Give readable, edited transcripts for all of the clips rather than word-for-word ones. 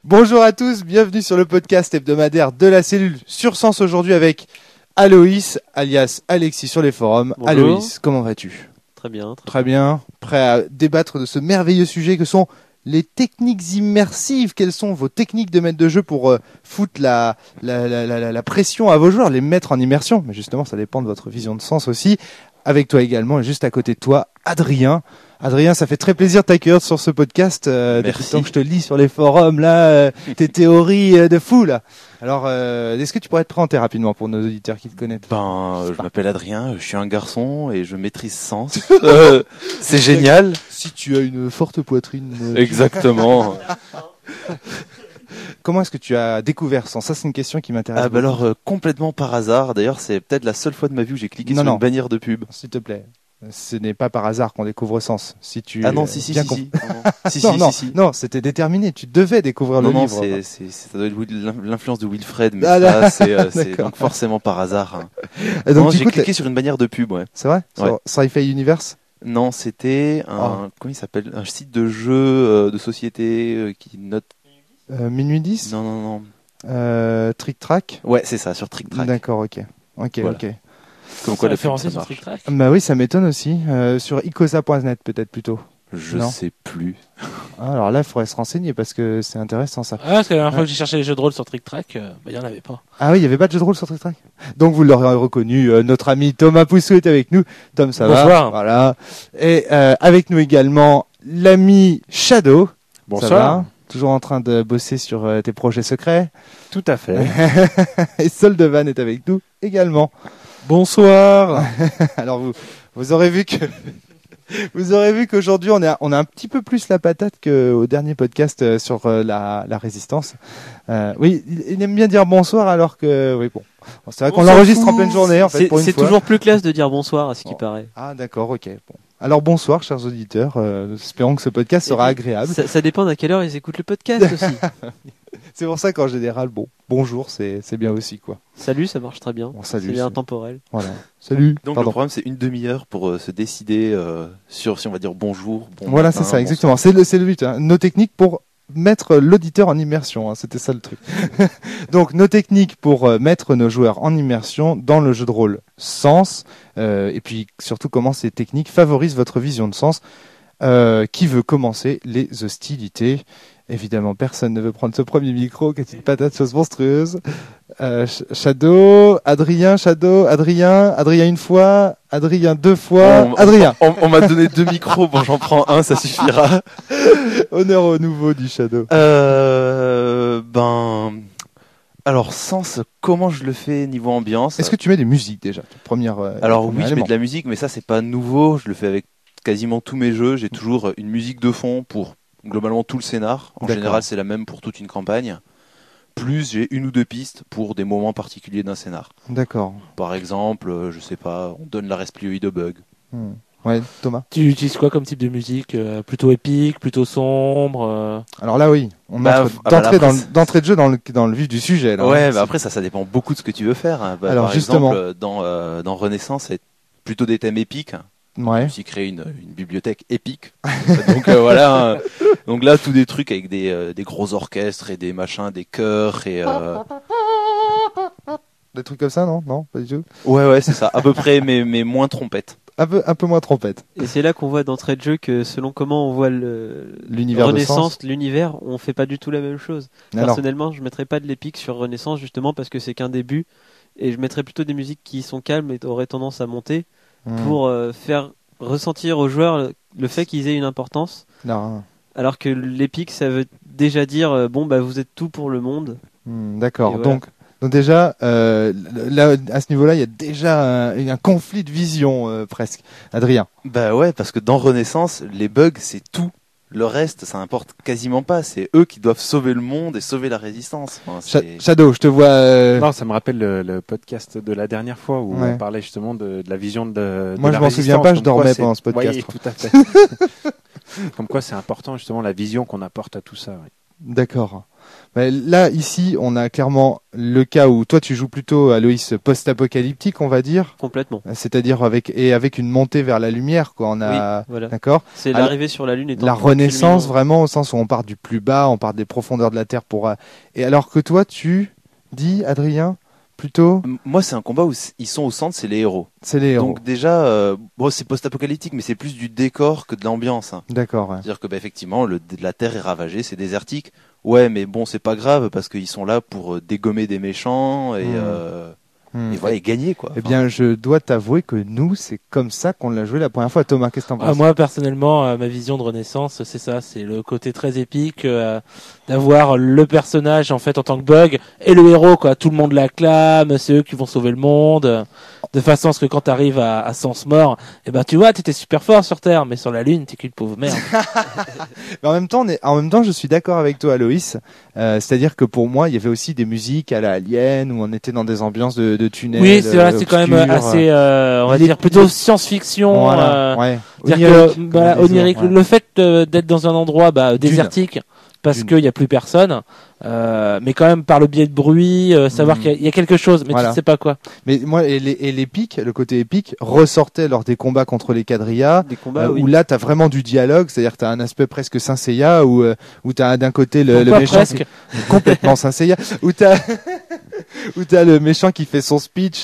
Bonjour à tous, bienvenue sur le podcast hebdomadaire de la cellule sur Sens aujourd'hui avec Aloïs, alias Alexis sur les forums. Bonjour. Aloïs, comment vas-tu ? Très bien. Très bien, prêt à débattre de ce merveilleux sujet que sont les techniques immersives. Quelles sont vos techniques de maître de jeu pour foutre la pression à vos joueurs, les mettre en immersion ? Mais justement, ça dépend de votre vision de Sens aussi. Avec toi également, et juste à côté de toi, Adrien. Adrien, ça fait très plaisir de t'accueillir sur ce podcast. Depuis le temps que je te lis sur les forums, là, tes théories de fou, là. Alors, est-ce que tu pourrais te présenter rapidement pour nos auditeurs qui te connaissent ? Je m'appelle Adrien, je suis un garçon et je maîtrise Sens. C'est génial. Si tu as une forte poitrine. Exactement. Comment est-ce que tu as découvert Sens ? Ça, c'est une question qui m'intéresse. Complètement par hasard. D'ailleurs, c'est peut-être la seule fois de ma vie où j'ai cliqué sur une bannière de pub. S'il te plaît. Ce n'est pas par hasard qu'on découvre Sens. Si tu si. Non, c'était déterminé. Tu devais découvrir le livre. Non, ça doit être l'influence de Wilfred, mais c'est donc forcément par hasard. Hein. Et donc, j'ai cliqué sur une bannière de pub, ouais. C'est vrai ? Ouais. Sur Sci-Fi Universe ? Non, c'était comment il s'appelle ? Un site de jeux de société qui note. Minuit 10 ? Non. Trick Track ? Ouais, c'est ça, sur Trick Track. D'accord, ok. Voilà. Ok. Comme quoi la référencé pub, ça sur marche. TrickTrack. Bah oui, ça m'étonne aussi. Sur icosa.net peut-être plutôt. Je Non. sais plus. Ah, alors là, il faudrait se renseigner parce que c'est intéressant ça. Ah, parce que la dernière fois que j'ai cherché les jeux de rôle sur TrickTrack, il n'y en avait pas. Ah oui, il n'y avait pas de jeu de rôle sur Trick Track. Donc vous l'aurez reconnu, notre ami Thomas Poussou est avec nous. Tom, ça va ? Bonsoir. Voilà. Et avec nous également l'ami Shadow. Bonsoir. Ça va ? Toujours en train de bosser sur tes projets secrets. Tout à fait. Et Soldevan est avec nous également. Bonsoir. Alors vous aurez vu qu'aujourd'hui on a un petit peu plus la patate qu'au dernier podcast sur la résistance. Oui, il aime bien dire bonsoir alors que oui bon. C'est vrai qu'on l'enregistre en pleine journée en fait pour une fois. C'est toujours plus classe de dire bonsoir à ce qui paraît. Ah d'accord, OK. Bon. Alors bonsoir chers auditeurs, espérons que ce podcast sera agréable. Ça dépend à quelle heure ils écoutent le podcast aussi. C'est pour ça qu'en général bonjour c'est bien aussi quoi. Salut, ça marche très bien. Bon, salut, c'est bien temporel. Voilà. Salut. Donc Pardon. le problème c'est une demi-heure pour se décider sur si on va dire bonjour. Voilà, c'est ça exactement. C'est le but. Hein. Nos techniques pour mettre l'auditeur en immersion. Hein. C'était ça le truc. Donc nos techniques pour mettre nos joueurs en immersion dans le jeu de rôle Sens. Et puis surtout comment ces techniques favorisent votre vision de Sens. Qui veut commencer les hostilités ? Évidemment, personne ne veut prendre ce premier micro, qui est une patate chose monstrueuse. Shadow, Adrien une fois, Adrien deux fois, Adrien. On m'a donné 2 micros, bon j'en prends un, ça suffira. Honneur au nouveau du Shadow. Alors Sens, comment je le fais niveau ambiance ? Est-ce que tu mets des musiques déjà ? Alors oui, je mets de la musique, mais ça c'est pas nouveau, je le fais avec quasiment tous mes jeux, j'ai toujours une musique de fond pour globalement tout le scénar. En général, c'est la même pour toute une campagne. Plus j'ai 1 ou 2 pistes pour des moments particuliers d'un scénar. D'accord. Par exemple, je sais pas, on donne la resplioïde au bug. Ouais, Thomas. Tu utilises quoi comme type de musique ? Plutôt épique, plutôt sombre Alors là, oui, on entre d'entrée de jeu dans le vif du sujet. Là, ouais, après ça dépend beaucoup de ce que tu veux faire. Alors par justement, exemple, dans Renaissance, c'est plutôt des thèmes épiques. Ouais. Je me suis créé une bibliothèque épique. Donc voilà. Donc là, tous des trucs avec des gros orchestres et des machins, des chœurs et. Des trucs comme ça, non ? Non, pas du tout. Ouais, c'est ça, à peu près, mais moins trompette. Un peu moins trompette. Et c'est là qu'on voit d'entrée de jeu que selon comment on voit l'univers Renaissance, de Sens. l'univers, on fait pas du tout la même chose. Alors. Personnellement, je mettrais pas de l'épique sur Renaissance justement parce que c'est qu'un début et je mettrais plutôt des musiques qui sont calmes et auraient tendance à monter pour faire ressentir aux joueurs le fait qu'ils aient une importance. Non. Alors que l'épique, ça veut déjà dire vous êtes tout pour le monde. D'accord. Voilà. Donc déjà, là, à ce niveau-là, il y a déjà un conflit de vision presque. Adrien. Bah ouais, parce que dans Renaissance, les bugs, c'est tout. Le reste, ça importe quasiment pas. C'est eux qui doivent sauver le monde et sauver la résistance. Enfin, Shadow, je te vois. Non, ça me rappelle le podcast de la dernière fois où on parlait justement de la vision de Moi, de je la m'en souviens pas, je dormais pendant ce podcast. Oui, tout à fait. Comme quoi, c'est important justement la vision qu'on apporte à tout ça. Oui. D'accord. Mais là, ici, on a clairement le cas où toi, tu joues plutôt, Aloïs, post-apocalyptique, on va dire. Complètement. C'est-à-dire avec une montée vers la lumière, quoi. On a, oui, voilà. D'accord. C'est l'arrivée sur la Lune. La renaissance, vraiment, au sens où on part du plus bas, on part des profondeurs de la Terre et alors que toi, tu dis, Adrien, plutôt. Moi, c'est un combat où ils sont au centre, c'est les héros. C'est les héros. Donc déjà, c'est post-apocalyptique, mais c'est plus du décor que de l'ambiance. Hein. D'accord. Ouais. C'est-à-dire que effectivement, la Terre est ravagée, c'est désertique. Ouais, mais bon, c'est pas grave parce qu'ils sont là pour dégommer des méchants et voilà, et gagner quoi. Eh bien, je dois t'avouer que nous, c'est comme ça qu'on l'a joué la première fois. Thomas, qu'est-ce que t'en penses? Moi, personnellement, ma vision de Renaissance, c'est ça, c'est le côté très épique d'avoir le personnage en fait en tant que Bug et le héros, quoi. Tout le monde l'acclame, c'est eux qui vont sauver le monde, de façon à ce que quand t'arrives à Sens Mort, tu vois, t'étais super fort sur Terre, mais sur la Lune, t'es qu'une pauvre merde. Mais en même temps, je suis d'accord avec toi, Aloïs. C'est-à-dire que pour moi, il y avait aussi des musiques à la Alien où on était dans des ambiances de tunnels. Oui, c'est vrai, c'est quand même assez, on va dire plutôt science-fiction. Voilà, ouais. Onirique. Le fait d'être dans un endroit désertique, parce qu'il y a plus personne, mais quand même par le biais de bruit, savoir qu'il y a quelque chose, mais tu ne sais pas quoi. Mais moi, et l'épique, le côté épique, ressortait lors des combats contre les quadrillas, où là t'as vraiment du dialogue, c'est-à-dire que t'as un aspect presque Saint Seiya, où t'as d'un côté le méchant complètement Saint Seiya, où t'as le méchant qui fait son speech,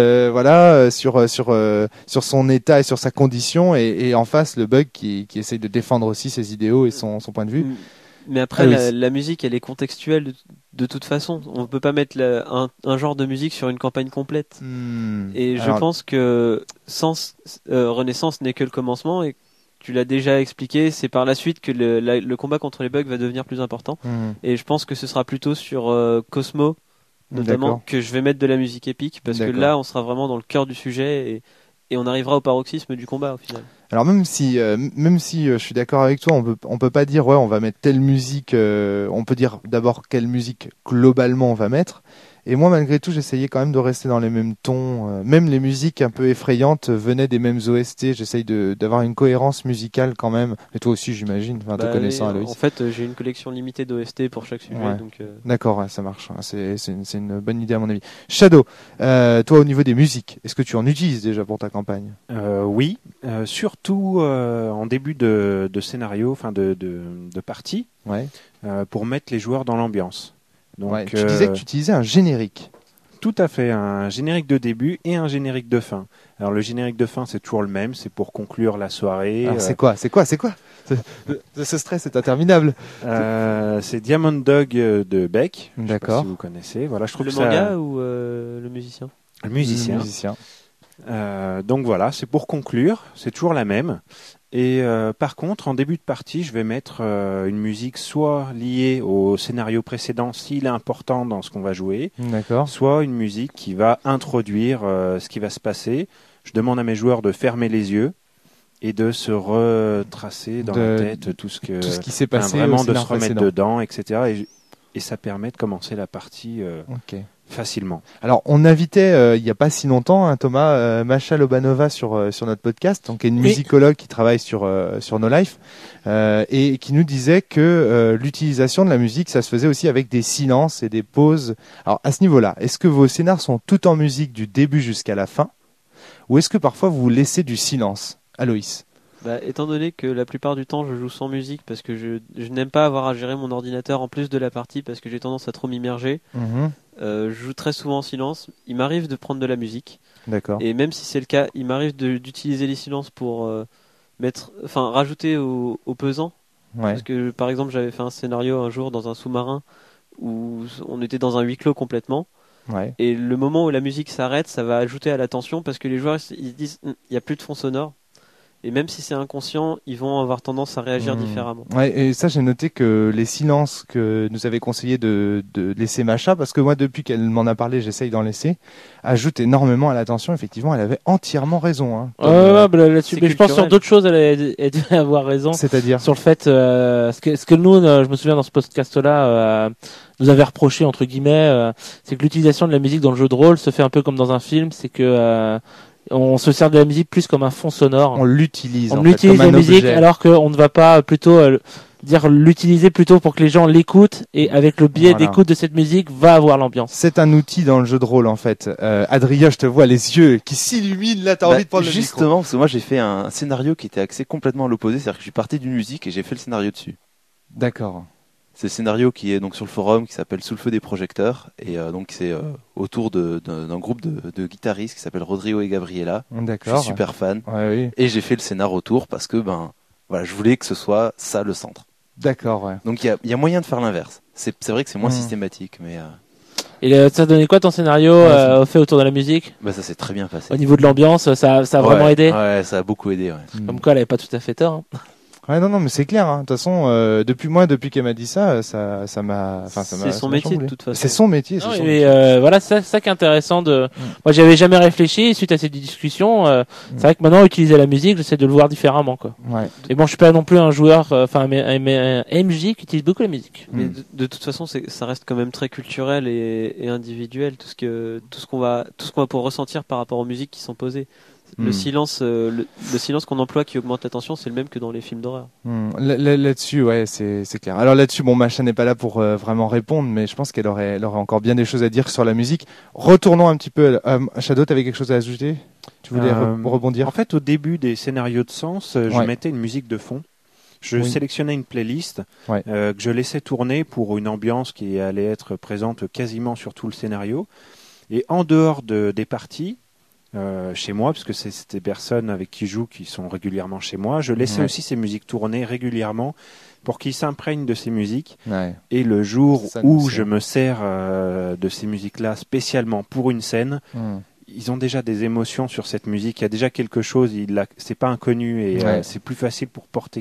sur son état et sur sa condition, et en face le Bug qui essaye de défendre aussi ses idéaux et son point de vue. Mais après, la musique, elle est contextuelle de toute façon. On peut pas mettre un genre de musique sur une campagne complète. Et je pense que Renaissance n'est que le commencement, et tu l'as déjà expliqué, c'est par la suite que le combat contre les bugs va devenir plus important. Et je pense que ce sera plutôt sur Cosmo, notamment, que je vais mettre de la musique épique, parce que là, on sera vraiment dans le cœur du sujet, et on arrivera au paroxysme du combat au final. Alors même si je suis d'accord avec toi, on peut pas dire on va mettre telle musique, on peut dire d'abord quelle musique globalement on va mettre. Et moi malgré tout, j'essayais quand même de rester dans les mêmes tons, même les musiques un peu effrayantes venaient des mêmes OST, j'essaye d'avoir une cohérence musicale quand même. Et toi aussi, j'imagine, te connaissant, Aloïs. En fait, j'ai une collection limitée d'OST pour chaque sujet, donc D'accord, ça marche. C'est une bonne idée à mon avis. Shadow, toi au niveau des musiques, est-ce que tu en utilises déjà pour ta campagne? Oui, surtout en début de scénario, enfin de partie, pour mettre les joueurs dans l'ambiance. Donc, tu disais que tu utilisais un générique. Tout à fait, un générique de début et un générique de fin. Alors le générique de fin, c'est toujours le même, c'est pour conclure la soirée. Alors, c'est quoi Ce stress est interminable. C'est Diamond Dog de Beck. D'accord. Je sais pas si vous connaissez. Voilà, je trouve le manga ou le musicien? Le musicien. Donc voilà, c'est pour conclure, c'est toujours la même. Et par contre, en début de partie, je vais mettre une musique soit liée au scénario précédent s'il est important dans ce qu'on va jouer, soit une musique qui va introduire ce qui va se passer. Je demande à mes joueurs de fermer les yeux et de se retracer dans la tête tout ce qui s'est passé, vraiment de se remettre dedans, etc. Et ça permet de commencer la partie facilement. Alors, on invitait il n'y a pas si longtemps, Thomas, Masha Lobanova sur notre podcast, donc une musicologue qui travaille sur No Life, et qui nous disait que l'utilisation de la musique, ça se faisait aussi avec des silences et des pauses. Alors, à ce niveau-là, est-ce que vos scénars sont tout en musique du début jusqu'à la fin, ou est-ce que parfois vous laissez du silence? Aloïs? Étant donné que la plupart du temps je joue sans musique parce que je n'aime pas avoir à gérer mon ordinateur en plus de la partie parce que j'ai tendance à trop m'immerger, je joue très souvent en silence. Il m'arrive de prendre de la musique. D'accord. Et même si c'est le cas, il m'arrive d'utiliser les silences pour rajouter au pesant. Parce que par exemple j'avais fait un scénario un jour dans un sous-marin où on était dans un huis clos complètement. Et le moment où la musique s'arrête, ça va ajouter à la tension parce que les joueurs ils se disent il n'y a plus de fond sonore. Et même si c'est inconscient, ils vont avoir tendance à réagir différemment. Et ça, j'ai noté que les silences que nous avait conseillé de laisser Masha, parce que moi, depuis qu'elle m'en a parlé, j'essaye d'en laisser, ajoute énormément à l'attention. Effectivement, elle avait entièrement raison. Là-dessus, mais je pense sur d'autres choses, elle devait avoir raison. C'est-à-dire sur le fait, ce que nous, je me souviens dans ce podcast-là, nous avait reproché entre guillemets, c'est que l'utilisation de la musique dans le jeu de rôle se fait un peu comme dans un film, c'est que On se sert de la musique plus comme un fond sonore. On l'utilise. On en utilise fait, comme la un musique objet. alors qu'on ne va pas plutôt dire l'utiliser plutôt pour que les gens l'écoutent et avec le biais Voilà. d'écoute de cette musique va avoir l'ambiance. C'est un outil dans le jeu de rôle en fait. Adrien, je te vois les yeux qui s'illuminent là, t'as envie de prendre le micro. Justement, parce que moi j'ai fait un scénario qui était axé complètement à l'opposé, c'est-à-dire que je suis parti d'une musique et j'ai fait le scénario dessus. D'accord. C'est le scénario qui est donc sur le forum qui s'appelle Sous le feu des projecteurs et donc c'est autour d'un groupe de guitaristes qui s'appelle Rodrigo et Gabriela. D'accord. Je suis super fan Ouais, oui. et j'ai fait le scénar autour parce que voilà, je voulais que ce soit ça le centre. D'accord, ouais. Donc il y a moyen de faire l'inverse. C'est vrai que c'est moins Mm. systématique, mais Et ça donnait quoi ton scénario fait autour de la musique? ça s'est très bien passé. Au niveau de l'ambiance, ça a vraiment aidé? Ouais, ça a beaucoup aidé. Ouais. Comme quoi, elle avait pas tout à fait tort. Hein. Ouais, non, mais c'est clair. Hein. De toute façon, depuis qu'elle m'a dit ça m'a. Enfin, C'est son métier de toute façon. C'est son métier. Non, c'est son mais métier. voilà, c'est ça qui est intéressant. Moi, j'avais jamais réfléchi suite à ces discussions. C'est vrai que maintenant, utiliser la musique, j'essaie de le voir différemment, quoi. Ouais. Et bon, je suis pas non plus un joueur, un MJ qui utilise beaucoup la musique. Mais de toute façon, ça reste quand même très culturel et individuel tout ce qu'on va pouvoir ressentir par rapport aux musiques qui sont posées. Le silence qu'on emploie qui augmente la tension, c'est le même que dans les films d'horreur. Là-dessus, ouais, c'est clair. Alors là-dessus, bon, Macha n'est pas là pour vraiment répondre, mais je pense qu'elle aurait encore bien des choses à dire sur la musique. Retournons un petit peu. Shadow, t'avais quelque chose à ajouter? Tu voulais rebondir? En fait, au début des scénarios de sens, je mettais une musique de fond. Je sélectionnais une playlist que je laissais tourner pour une ambiance qui allait être présente quasiment sur tout le scénario. Et en dehors des parties, chez moi, parce que c'est des personnes avec qui je joue qui sont régulièrement chez moi, je laissais aussi ces musiques tourner régulièrement pour qu'ils s'imprègnent de ces musiques. Ouais. Et le jour où je me sers de ces musiques-là spécialement pour une scène, ils ont déjà des émotions sur cette musique. Il y a déjà quelque chose. C'est pas inconnu et c'est plus facile pour porter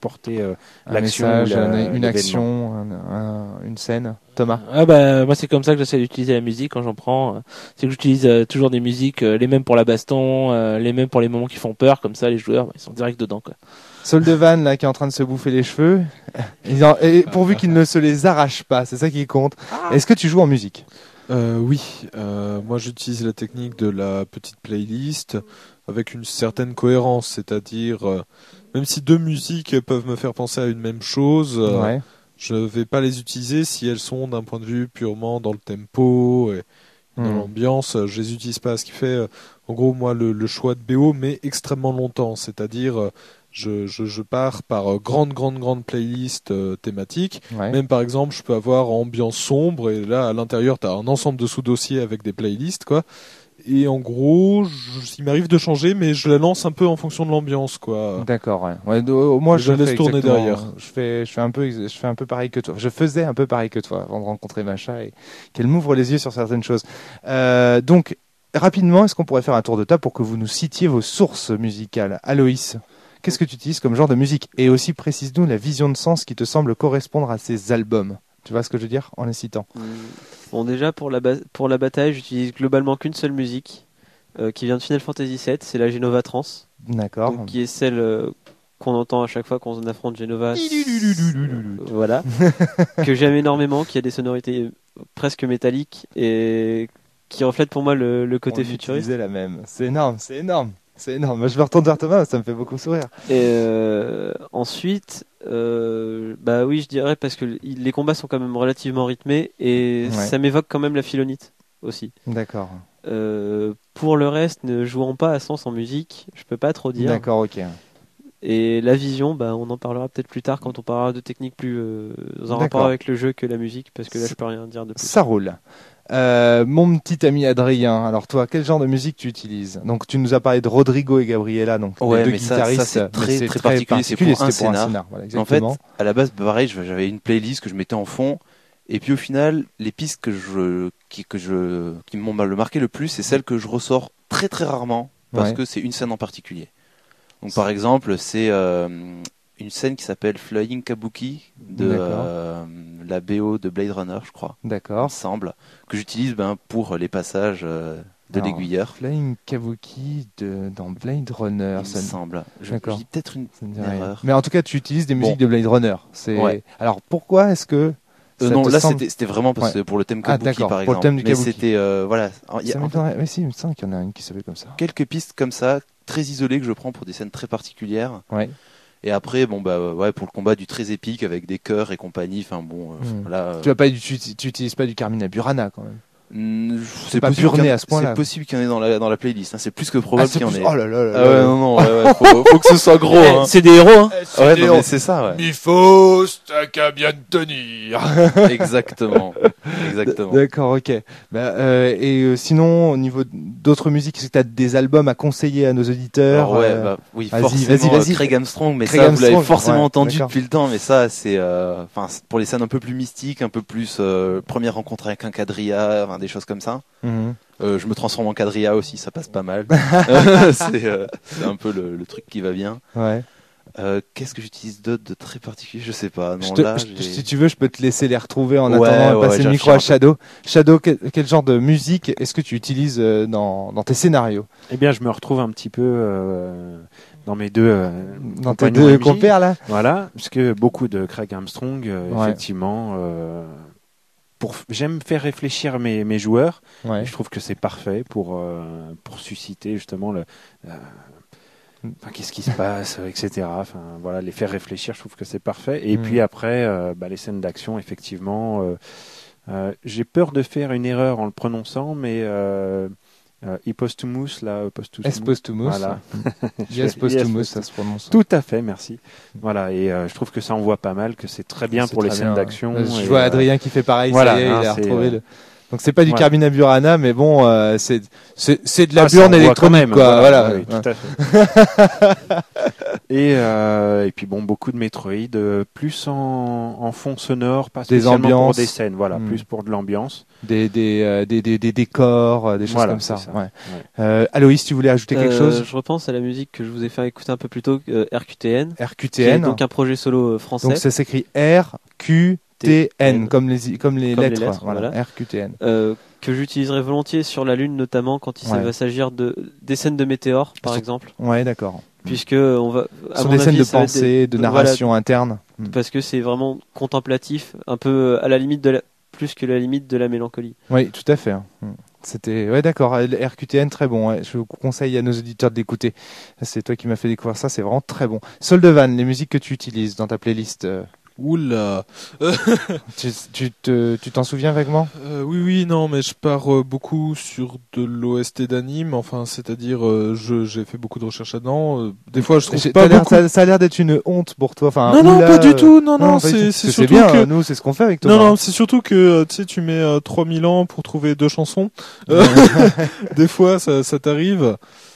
l'action, une action, une scène. Thomas. Moi c'est comme ça que j'essaie d'utiliser la musique quand j'en prends. C'est que j'utilise toujours des musiques les mêmes pour la baston, les mêmes pour les moments qui font peur. Comme ça, les joueurs ils sont direct dedans, quoi. Soldevan là qui est en train de se bouffer les cheveux. Et pourvu qu'il ne se les arrache pas, c'est ça qui compte. Est-ce que tu joues en musique? Oui, moi j'utilise la technique de la petite playlist avec une certaine cohérence, c'est-à-dire même si deux musiques peuvent me faire penser à une même chose, je vais pas les utiliser si elles sont d'un point de vue purement dans le tempo et dans l'ambiance, je les utilise pas. Ce qui fait, en gros, moi le choix de BO met extrêmement longtemps, c'est-à-dire je pars par grande playlist thématique. Même par exemple, je peux avoir ambiance sombre et là à l'intérieur tu as un ensemble de sous-dossiers avec des playlists quoi. Et en gros, il m'arrive de changer, mais je la lance un peu en fonction de l'ambiance, quoi. D'accord. Ouais. Moi, je laisse tourner derrière. Je fais un peu pareil que toi. Je faisais un peu pareil que toi avant de rencontrer Macha et qu'elle m'ouvre les yeux sur certaines choses. Donc, rapidement, est-ce qu'on pourrait faire un tour de table pour que vous nous citiez vos sources musicales? Aloïs, qu'est-ce que tu utilises comme genre de musique? Et aussi, précise-nous la vision de sens qui te semble correspondre à ces albums. Tu vois ce que je veux dire en les citant? Bon, déjà pour la bataille, j'utilise globalement qu'une seule musique qui vient de Final Fantasy VII, c'est la Genova Trans. D'accord. Donc, qui est celle qu'on entend à chaque fois qu'on affronte Genova. Voilà. Que j'aime énormément, qui a des sonorités presque métalliques et qui reflète pour moi le côté futuriste. La même. C'est énorme. Moi, je me retourne vers Thomas, ça me fait beaucoup sourire. Et ensuite, oui, je dirais parce que les combats sont quand même relativement rythmés et ça m'évoque quand même la philonite aussi. D'accord. Pour le reste, ne jouant pas à sens en musique, je peux pas trop dire. D'accord, ok. Et la vision, on en parlera peut-être plus tard quand on parlera de techniques plus en rapport avec le jeu que la musique, parce que là je peux rien dire de plus. Ça roule. Mon petit ami Adrien, alors toi, quel genre de musique tu utilises? Donc tu nous as parlé de Rodrigo et Gabriela, donc les deux guitaristes. Ça c'est très particulier, c'est pour un scénar. Voilà, en fait, à la base, pareil, j'avais une playlist que je mettais en fond, et puis au final, les pistes qui m'ont marqué le plus, c'est celles que je ressors très très rarement, parce que c'est une scène en particulier. Donc par exemple, c'est une scène qui s'appelle Flying Kabuki de la BO de Blade Runner, je crois. D'accord. Ensemble, que j'utilise pour les passages de l'aiguilleur. Flying Kabuki dans Blade Runner, ça me semble. Je dis peut-être une erreur. Mais en tout cas, tu utilises des musiques de Blade Runner. Alors pourquoi est-ce que Non, là c'était vraiment parce que pour le thème Kabuki par exemple. Pour le thème du mais Kabuki. c'était voilà. Oui, si, il me semble qu'il y en a une qui s'appelle comme ça. Quelques pistes comme ça, très isolées que je prends pour des scènes très particulières. Ouais. Et après, bon ouais, pour le combat du très épique avec des chœurs et compagnie. Enfin bon, voilà. Tu utilises pas du Carmina Burana quand même. C'est pas burné à ce point-là. C'est possible qu'il y en ait dans la playlist. Hein. C'est plus que probable qu'il y en ait. Oh là là là. Ah ouais, non, ouais, faut que ce soit gros. Hein. C'est des héros, hein. Ouais, non, mais c'est ça, ouais. Mifos, t'as qu'à bien te tenir. Exactement. D'accord, ok. Sinon, au niveau d'autres musiques, est-ce que t'as des albums à conseiller à nos auditeurs? Alors, ouais, oui, forcément. Vas-y. Craig Armstrong, mais Craig Armstrong, vous l'avez forcément entendu depuis le temps, mais ça, c'est, pour les scènes un peu plus mystiques, un peu plus, première rencontre avec un quadrilla, des choses comme ça. Je me transforme en quadrilla aussi, ça passe pas mal. C'est un peu le truc qui va bien. Ouais. Qu'est-ce que j'utilise d'autre de très particulier? Je sais pas. Non, si tu veux, je peux te laisser les retrouver en attendant de passer le micro à Shadow. Shadow, quel genre de musique est-ce que tu utilises dans tes scénarios? Eh bien, je me retrouve un petit peu dans mes deux dans tes deux compères là. Voilà, parce que beaucoup de Craig Armstrong, effectivement. J'aime faire réfléchir mes joueurs. Ouais. Et je trouve que c'est parfait pour susciter justement qu'est-ce qui se passe, etc. Enfin, voilà, les faire réfléchir, je trouve que c'est parfait. Et puis après, les scènes d'action, effectivement, j'ai peur de faire une erreur en le prononçant, mais Posthumus, là, Posthumus. Voilà. Posthumus, ça se prononce. Tout à fait, merci. Voilà, et je trouve que ça envoie pas mal, que c'est très bien pour les scènes d'action. Je vois Adrien qui fait pareil, voilà, ça y est, il a retrouvé Donc c'est pas du Carmina Burana, mais bon, c'est de la burne électronique, même, quoi. Voilà. Oui, tout à fait. Et puis bon, beaucoup de Metroid, plus en fond sonore, pas spécialement pour des scènes, voilà, plus pour de l'ambiance. Des décors, des choses comme ça. Ouais. Aloïs, tu voulais ajouter quelque chose? Je repense à la musique que je vous ai fait écouter un peu plus tôt, RQTN. RQTN. Qui est donc un projet solo français. Donc ça s'écrit RQTN, comme les lettres. Voilà. RQTN. Que j'utiliserai volontiers sur la Lune, notamment quand il va s'agir des scènes de météores, par exemple. Ouais, d'accord. Puisque on va. Sur des scènes de pensée, de narration interne. Parce que c'est vraiment contemplatif, un peu à la limite plus que la limite de la mélancolie. Oui, tout à fait. C'était d'accord. RQTN, très bon. Ouais. Je vous conseille à nos auditeurs de l'écouter. C'est toi qui m'as fait découvrir ça. C'est vraiment très bon. Soldevan, les musiques que tu utilises dans ta playlist. Oula. Tu t'en souviens vaguement? Oui, non, mais je pars beaucoup sur de l'OST d'anime. Enfin, c'est-à-dire, j'ai fait beaucoup de recherches là-dedans. Des fois, je trouve pas beaucoup. Ça a l'air d'être une honte pour toi. Enfin, non, pas du tout. Non, c'est surtout bien. Que nous, c'est ce qu'on fait avec toi. Non, c'est surtout que tu mets 3000 ans pour trouver 2 chansons. Des fois, ça t'arrive.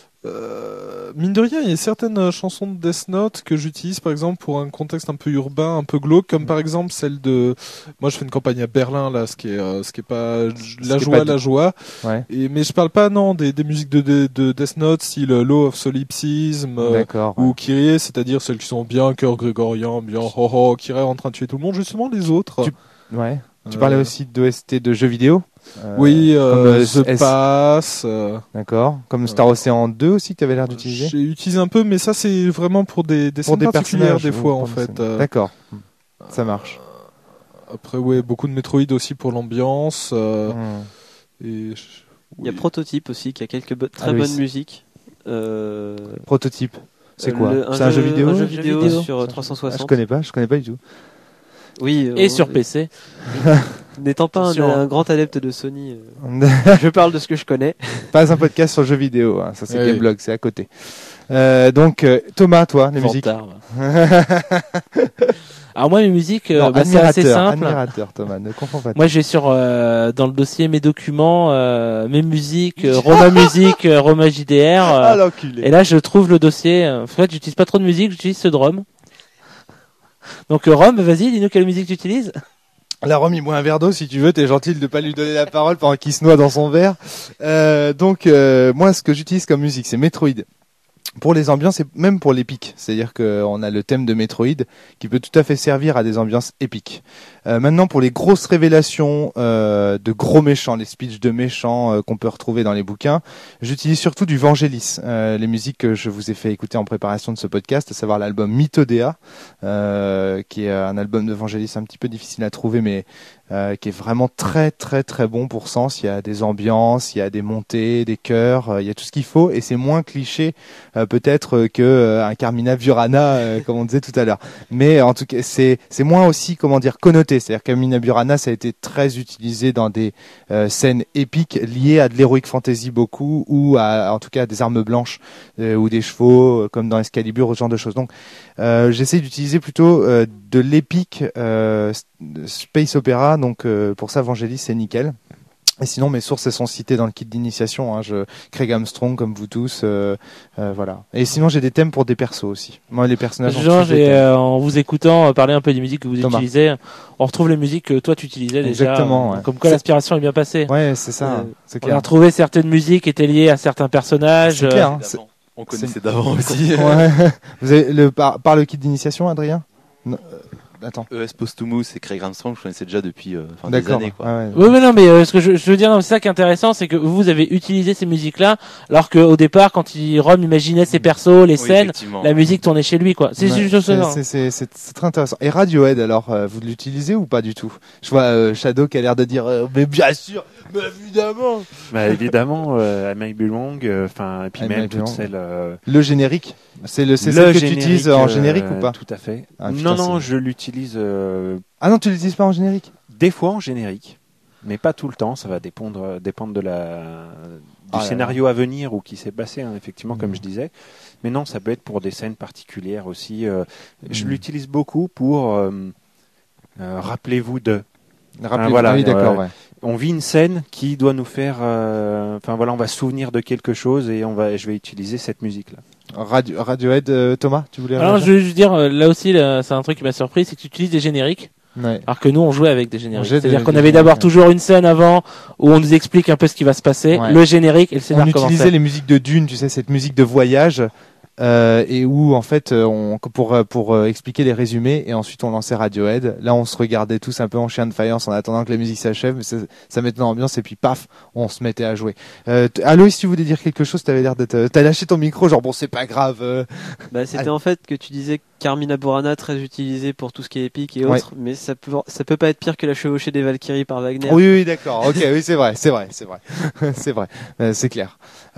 Mine de rien, il y a certaines chansons de Death Note que j'utilise par exemple pour un contexte un peu urbain, un peu glauque, comme par exemple celle de. Moi, je fais une campagne à Berlin là, ce qui est pas la joie. Ouais. Mais je parle pas des musiques de Death Note, style Law of Solipsisme ou Kyrie, c'est-à-dire celles qui sont bien cœur grégorien, bien Kyrie en train de tuer tout le monde, justement les autres. Tu parlais aussi d'OST de jeux vidéo. Oui, The Pass. D'accord. Comme Star Ocean 2 aussi, que tu avais l'air d'utiliser. J'ai utilisé un peu, mais ça c'est vraiment pour des scènes particulières des fois en fait. D'accord. Ça marche. Après, beaucoup de Metroid aussi pour l'ambiance. Il y a Prototype aussi qui a quelques très bonnes musiques. Prototype. C'est quoi? C'est un jeu vidéo? Un jeu vidéo sur 360. Je connais pas du tout. Oui. Et sur PC. N'étant pas un grand adepte de Sony, je parle de ce que je connais. Pas un podcast sur jeux vidéo, hein. Ça c'est Gameblog, c'est à côté. Donc Thomas, toi, les musiques. Alors moi, mes musiques, c'est assez simple. Admirateur, Thomas, ne confonds pas. Moi, j'ai dans le dossier mes documents, mes musiques, Roma Musique, Roma JDR. L'enculé. Et là, je trouve le dossier. En fait, j'utilise pas trop de musique, j'utilise ce drum. Donc Rome, vas-y, dis-nous quelle musique tu utilises. La Rome, il boit un verre d'eau, si tu veux, t'es gentil de pas lui donner la parole pendant qu'il se noie dans son verre. Donc moi, ce que j'utilise comme musique, c'est Metroid pour les ambiances et même pour l'épique. C'est-à-dire qu'on a le thème de Metroid qui peut tout à fait servir à des ambiances épiques. Maintenant, pour les grosses révélations de gros méchants, les speeches de méchants qu'on peut retrouver dans les bouquins, j'utilise surtout du Vangelis. Les musiques que je vous ai fait écouter en préparation de ce podcast, à savoir l'album Mythodea, qui est un album de Vangelis un petit peu difficile à trouver, mais qui est vraiment très très très bon pour sens. Il y a des ambiances, il y a des montées, des chœurs, il y a tout ce qu'il faut, et c'est moins cliché peut-être que un Carmina Burana comme on disait tout à l'heure. Mais en tout cas, c'est moins aussi comment dire connoté. C'est-à-dire que Carmina Burana, ça a été très utilisé dans des scènes épiques liées à de l'heroic fantasy beaucoup, ou à en tout cas à des armes blanches ou des chevaux comme dans Excalibur, ce genre de choses. Donc j'essaie d'utiliser plutôt de l'épique space opéra, donc pour ça Vangelis c'est nickel. Et sinon mes sources elles sont citées dans le kit d'initiation, hein. Craig Armstrong comme vous tous, voilà. Et sinon j'ai des thèmes pour des persos aussi. Moi les personnages. En vous écoutant parler un peu des musiques que vous utilisez, on retrouve les musiques que toi tu utilisais déjà. Exactement. Ouais. Comme quoi l'inspiration est bien passée. Ouais, c'est ça. C'est clair. On a retrouvé certaines musiques qui étaient liées à certains personnages. C'est clair. Hein. On connaissait d'avant aussi. Ouais. Vous avez par le kit d'initiation, Adrien? Attends. ES Posthumus et Craig Armstrong, je connaissais déjà depuis des années, quoi. Ah ouais. Oui, mais non, mais ce que je veux dire, c'est ça qui est intéressant, c'est que vous avez utilisé ces musiques-là, alors qu'au départ, quand Rom imaginait ses persos, les scènes, la musique tournait chez lui, quoi. C'est juste ça. C'est très intéressant. Et Radiohead, alors, vous l'utilisez ou pas du tout? Je vois Shadow qui a l'air de dire, mais bien sûr, mais évidemment. Bah évidemment, I May Belong, et puis même toutes celles. Le générique. C'est celle que tu utilises en générique ou pas? Tout à fait. Ah, putain, non, je l'utilise. Ah non, tu l'utilises pas en générique? Des fois en générique, mais pas tout le temps. Ça va dépendre de du scénario à venir ou qui s'est passé, hein, effectivement, comme je disais. Mais non, ça peut être pour des scènes particulières aussi. Je l'utilise beaucoup pour rappelez-vous de. Voilà, oui, d'accord. Ouais. On vit une scène qui doit nous faire. On va se souvenir de quelque chose et je vais utiliser cette musique-là. Radiohead, Thomas, tu voulais? Alors, je veux juste dire, là aussi, c'est un truc qui m'a surpris, c'est que tu utilises des génériques. Ouais. Alors que nous, on jouait avec des génériques. C'est-à-dire qu'on avait d'abord toujours une scène avant où on nous explique un peu ce qui va se passer, le générique et le scénario. On utilisait les musiques de Dune, tu sais, cette musique de voyage. Et où en fait pour expliquer les résumés, et ensuite on lançait Radiohead. Là on se regardait tous un peu en chien de faïence en attendant que la musique s'achève, mais ça mettait l'ambiance et puis paf on se mettait à jouer. Aloïs, tu voulais dire quelque chose? T'avais l'air d'être t'as lâché ton micro genre bon c'est pas grave. C'était en fait que tu disais Carmina Burana très utilisé pour tout ce qui est épique et autres, mais ça peut pas être pire que la chevauchée des Valkyries par Wagner. Oui d'accord. OK, oui, c'est vrai. c'est vrai. C'est clair.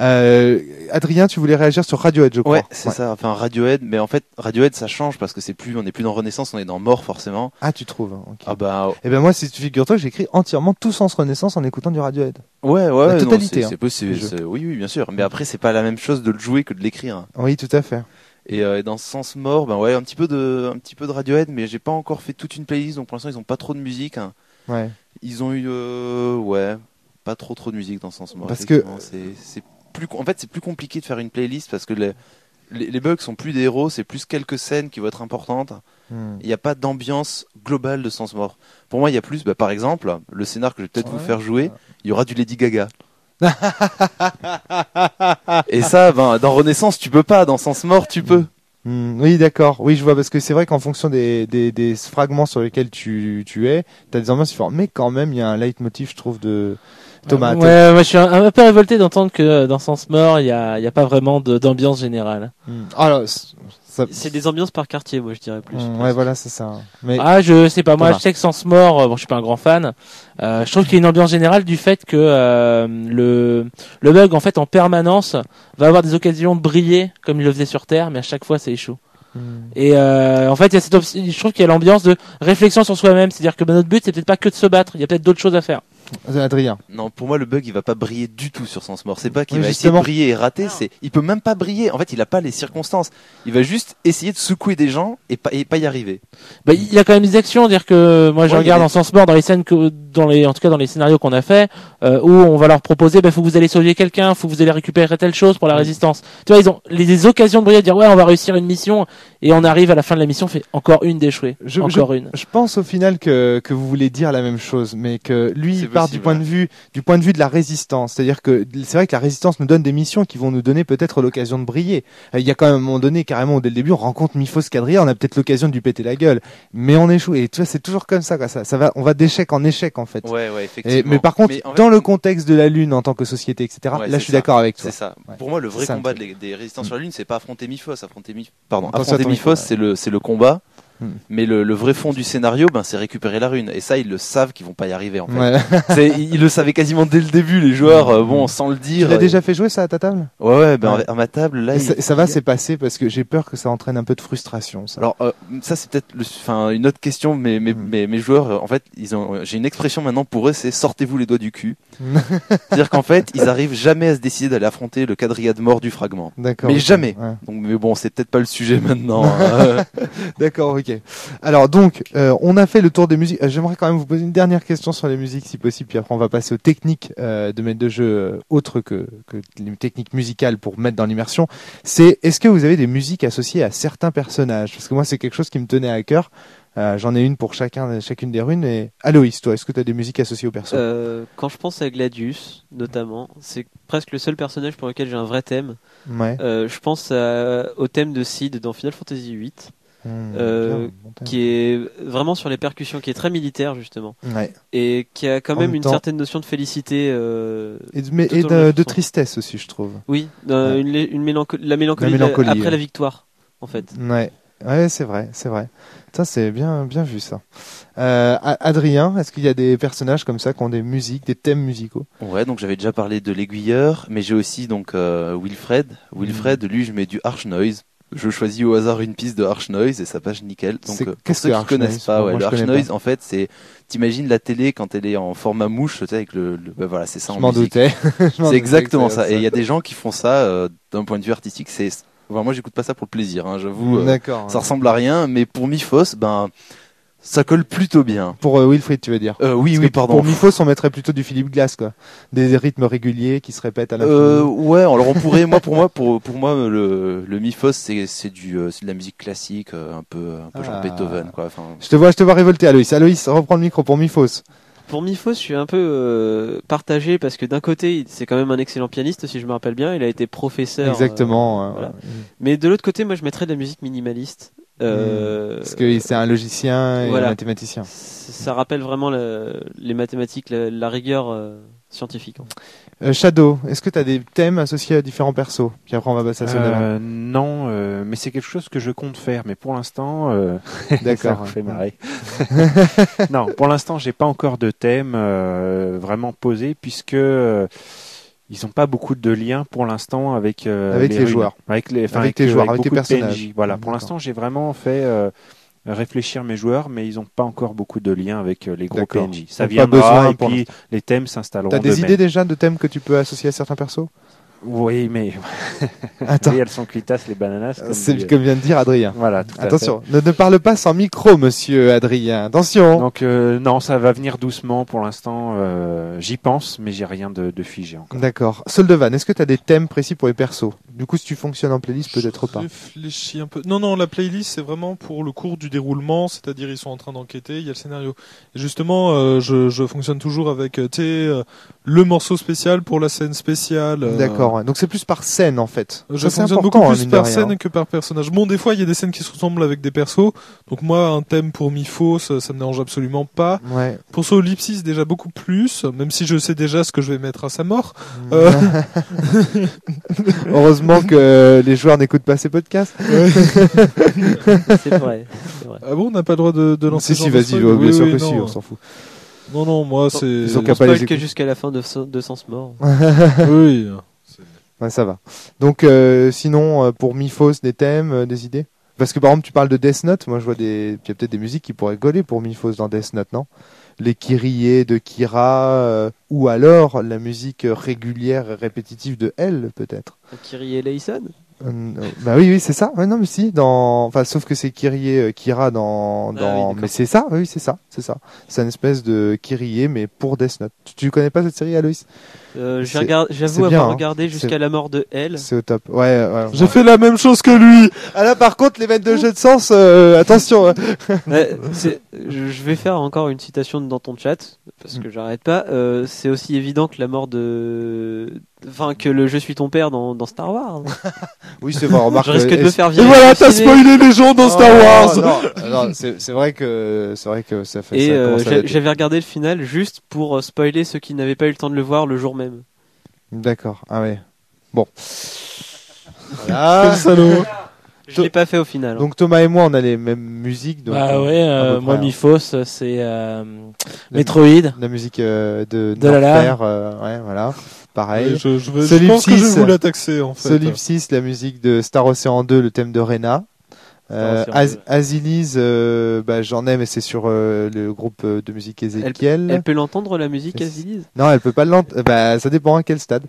Adrien, tu voulais réagir sur Radiohead, je crois. Ouais, c'est ça. Enfin Radiohead, mais en fait Radiohead ça change parce que on n'est plus dans Renaissance, on est dans Mort forcément. Ah, tu trouves? Okay. Ah bah. Et ben moi, si tu figures-toi, j'ai écrit entièrement tout Sens Renaissance en écoutant du Radiohead. Ouais. La totalité. C'est possible. Oui, bien sûr. Mais après, c'est pas la même chose de le jouer que de l'écrire. Oui, tout à fait. Et dans ce sens Mort, un petit peu de Radiohead, mais j'ai pas encore fait toute une playlist, donc pour l'instant ils ont pas trop de musique. Hein. Ouais. Ils ont eu pas trop de musique dans ce sens Mort. Parce que c'est plus compliqué de faire une playlist parce que les bugs sont plus des héros, c'est plus quelques scènes qui vont être importantes. Il n'y a pas d'ambiance globale de Sens Mort. Pour moi, il y a plus, par exemple, le scénar que je vais peut-être vous faire jouer, il y aura du Lady Gaga. Et ça, dans Renaissance, tu peux pas. Dans Sens Mort, tu peux. Oui, d'accord. Oui, je vois, parce que c'est vrai qu'en fonction des fragments sur lesquels tu es, t'as des ambiances différentes. Mais quand même, il y a un leitmotiv, je trouve, de Thomas. Ouais, moi je suis un peu révolté d'entendre que dans Sens Mort, il y a pas vraiment d'ambiance générale. Alors, c'est des ambiances par quartier, moi je dirais plus. Ouais, voilà, c'est ça. Mais je sais pas, moi je sais que Sens Mort, je suis pas un grand fan. Je trouve qu'il y a une ambiance générale du fait que le bug en fait en permanence va avoir des occasions de briller comme il le faisait sur Terre, mais à chaque fois ça échoue. Et en fait, il y a je trouve qu'il y a l'ambiance de réflexion sur soi-même, c'est-à-dire que notre but c'est peut-être pas que de se battre, il y a peut-être d'autres choses à faire. Adrien. Non, pour moi le bug il va pas briller du tout sur Sens Mort. C'est pas qu'il va essayer de briller et rater, il peut même pas briller. En fait, il a pas les circonstances. Il va juste essayer de secouer des gens et pas y arriver. Il y a quand même des actions, dire que moi je regarde en Sens Mort dans les scènes en tout cas dans les scénarios qu'on a fait où on va leur proposer faut que vous allez sauver quelqu'un, faut que vous allez récupérer telle chose pour la résistance. Tu vois, ils ont les occasions de briller, de dire on va réussir une mission et on arrive à la fin de la mission fait encore une d'échouer. Je pense au final que vous voulez dire la même chose, mais que lui part du point de vue de la résistance. C'est-à-dire que c'est vrai que la résistance nous donne des missions qui vont nous donner peut-être l'occasion de briller. Il y a quand même un moment donné, carrément, dès le début, on rencontre Miphos Quadrilla, on a peut-être l'occasion de lui péter la gueule. Mais on échoue. Et tu vois, c'est toujours comme ça, quoi. On va d'échec en échec, en fait. Ouais, effectivement. Mais par contre, dans le contexte de la Lune en tant que société, etc., là, je suis d'accord avec toi. C'est ça. Pour moi, le vrai combat des résistants sur la Lune, c'est pas affronter Miphos. Affronter Miphos, c'est le combat. Mais le vrai fond du scénario, c'est récupérer la rune. Et ça, ils le savent qu'ils vont pas y arriver, en fait. Ils le savaient quasiment dès le début, les joueurs, sans le dire. Tu l'as déjà fait jouer ça à ta table? Ouais. À ma table, là. Ça va, c'est passé parce que j'ai peur que ça entraîne un peu de frustration, ça. Alors, ça, c'est peut-être une autre question, mais mes joueurs, en fait, j'ai une expression maintenant pour eux, c'est sortez-vous les doigts du cul. C'est-à-dire qu'en fait, ils arrivent jamais à se décider d'aller affronter le quadrillade mort du fragment. D'accord. Mais jamais. Ouais. Donc, mais bon, c'est peut-être pas le sujet maintenant. D'accord, ok. Alors donc, on a fait le tour des musiques. J'aimerais quand même vous poser une dernière question sur les musiques, si possible, puis après on va passer aux techniques de maître de jeu autres que les techniques musicales pour mettre dans l'immersion. Est-ce que vous avez des musiques associées à certains personnages? Parce que moi, c'est quelque chose qui me tenait à cœur. J'en ai une pour chacune des runes. Et Aloïs, toi, est-ce que tu as des musiques associées aux persos? Quand je pense à Gladius, notamment, c'est presque le seul personnage pour lequel j'ai un vrai thème. Ouais. Je pense au thème de Sid dans Final Fantasy VIII. Qui est vraiment sur les percussions, qui est très militaire justement, et qui a quand même une certaine notion de félicité et de tristesse aussi, je trouve. Oui, la mélancolie après la victoire, en fait. Ouais, c'est vrai. Ça, c'est bien vu ça. Adrien, est-ce qu'il y a des personnages comme ça qui ont des musiques, des thèmes musicaux? Ouais, donc j'avais déjà parlé de l'aiguilleur, mais j'ai aussi donc Wilfred. Lui, je mets du harsh noise. Je choisis au hasard une piste de Harsh Noise et ça passe nickel. Donc pour ceux qui connaissent pas, le Harsh Noise, en fait, c'est, t'imagines la télé quand elle est en format mouche, tu sais, avec voilà, c'est ça en musique. C'est exactement ça. Et il y a des gens qui font ça d'un point de vue artistique. Moi, j'écoute pas ça pour le plaisir, j'avoue. D'accord. Ça ressemble à rien, mais pour Miphos, ça colle plutôt bien. Pour Wilfried, tu veux dire? Oui, pardon. Pour Miphos, on mettrait plutôt du Philippe Glass, quoi. Des rythmes réguliers qui se répètent à l'infini. Ouais, alors on pourrait, pour moi, le Miphos, c'est de la musique classique, un peu genre Beethoven, quoi. Enfin. Je te vois révolter, Aloïs. Aloïs, reprends le micro pour Miphos. Pour Miphos, je suis un peu partagé parce que d'un côté, c'est quand même un excellent pianiste, si je me rappelle bien. Il a été professeur. Exactement. Voilà. Mais de l'autre côté, moi, je mettrais de la musique minimaliste. Parce que c'est un logicien et un mathématicien. Ça rappelle vraiment les mathématiques, la rigueur scientifique. Shadow, est-ce que tu as des thèmes associés à différents persos? Puis après on va passer à Sonama. Non, mais c'est quelque chose que je compte faire, mais pour l'instant, d'accord, ça me fait marrer. Non, pour l'instant, j'ai pas encore de thème vraiment posé puisque ils n'ont pas beaucoup de liens pour l'instant avec les joueurs, avec tes personnages. PNJ. Voilà, pour l'instant, j'ai vraiment fait réfléchir mes joueurs, mais ils n'ont pas encore beaucoup de liens avec les gros PNJ. Ça viendra et puis les thèmes s'installeront. T'as des idées déjà de thèmes que tu peux associer à certains persos? Oui, mais attends. Oui, elles sont cuitas, les bananas. C'est comme vient de dire Adrien. Voilà. Tout attention, ne parle pas sans micro, monsieur Adrien. Attention. Donc non, ça va venir doucement pour l'instant. J'y pense, mais j'ai rien de figé encore. D'accord. Soldevan, est-ce que tu as des thèmes précis pour les persos? Du coup, si tu fonctionnes en playlist, peut-être pas. Je réfléchis un peu. Non, la playlist c'est vraiment pour le cours du déroulement, c'est-à-dire ils sont en train d'enquêter, il y a le scénario. Et justement, je fonctionne toujours avec le morceau spécial pour la scène spéciale. D'accord. Donc c'est plus par scène en fait. Je fonctionne beaucoup plus par scène que par personnage. Bon, des fois il y a des scènes qui se ressemblent avec des persos. Donc moi, un thème pour Miphos, ça me dérange absolument pas. Ouais. Pour Solipsis, déjà beaucoup plus, même si je sais déjà ce que je vais mettre à sa mort. Heureusement que les joueurs n'écoutent pas ces podcasts. C'est vrai. Ah bon, on n'a pas le droit de lancer. Si, vas-y, bien sûr que si, on s'en fout. Non, moi c'est. Ils ont qu'à pas les que jusqu'à la fin de Sens Mort. Oui. Ouais, ça va. Donc, sinon, pour Miphos, des thèmes, des idées? Parce que par exemple, tu parles de Death Note. Moi, je vois il y a peut-être des musiques qui pourraient coller pour Miphos dans Death Note, non? Les Kyrie de Kira, ou alors la musique régulière et répétitive de Elle, peut-être. Kyrie Eleison? Bah oui, c'est ça. Ouais, non, mais si, sauf que c'est Kira dans, oui, mais c'est ça, oui, c'est ça. C'est une espèce de Kyrie, mais pour Death Note. Tu connais pas cette série, Aloïs? J'avoue avoir regardé jusqu'à la mort de Elle. C'est au top. Ouais. J'ai fait la même chose que lui. Ah là, par contre, les maîtres de jeu de sens, attention. Je vais faire encore une citation dans ton chat parce que j'arrête pas. C'est aussi évident que la mort que le Je suis ton père dans Star Wars. Oui, c'est vrai. Remarque. Je risque de me faire virer. Et voilà, t'as spoilé les gens dans Star Wars. Non, c'est vrai que ça fait. Et j'avais regardé le final juste pour spoiler ceux qui n'avaient pas eu le temps de le voir le jour même. D'accord. Ah ouais. Bon. Voilà. Quel salaud. Je l'ai pas fait au final. Donc Thomas et moi, on a les mêmes musiques. Donc, moi Mifos, c'est Metroid. La musique de Lala. Ouais, voilà. Pareil. Je pense que je vais vous la taxer en fait. Solipsis, la musique de Star Ocean 2, le thème de Rena. Azilis, j'en ai, mais c'est sur le groupe de musique Ezekiel. Elle peut l'entendre la musique Azilis? Non, elle peut pas l'entendre. Ça dépend à quel stade.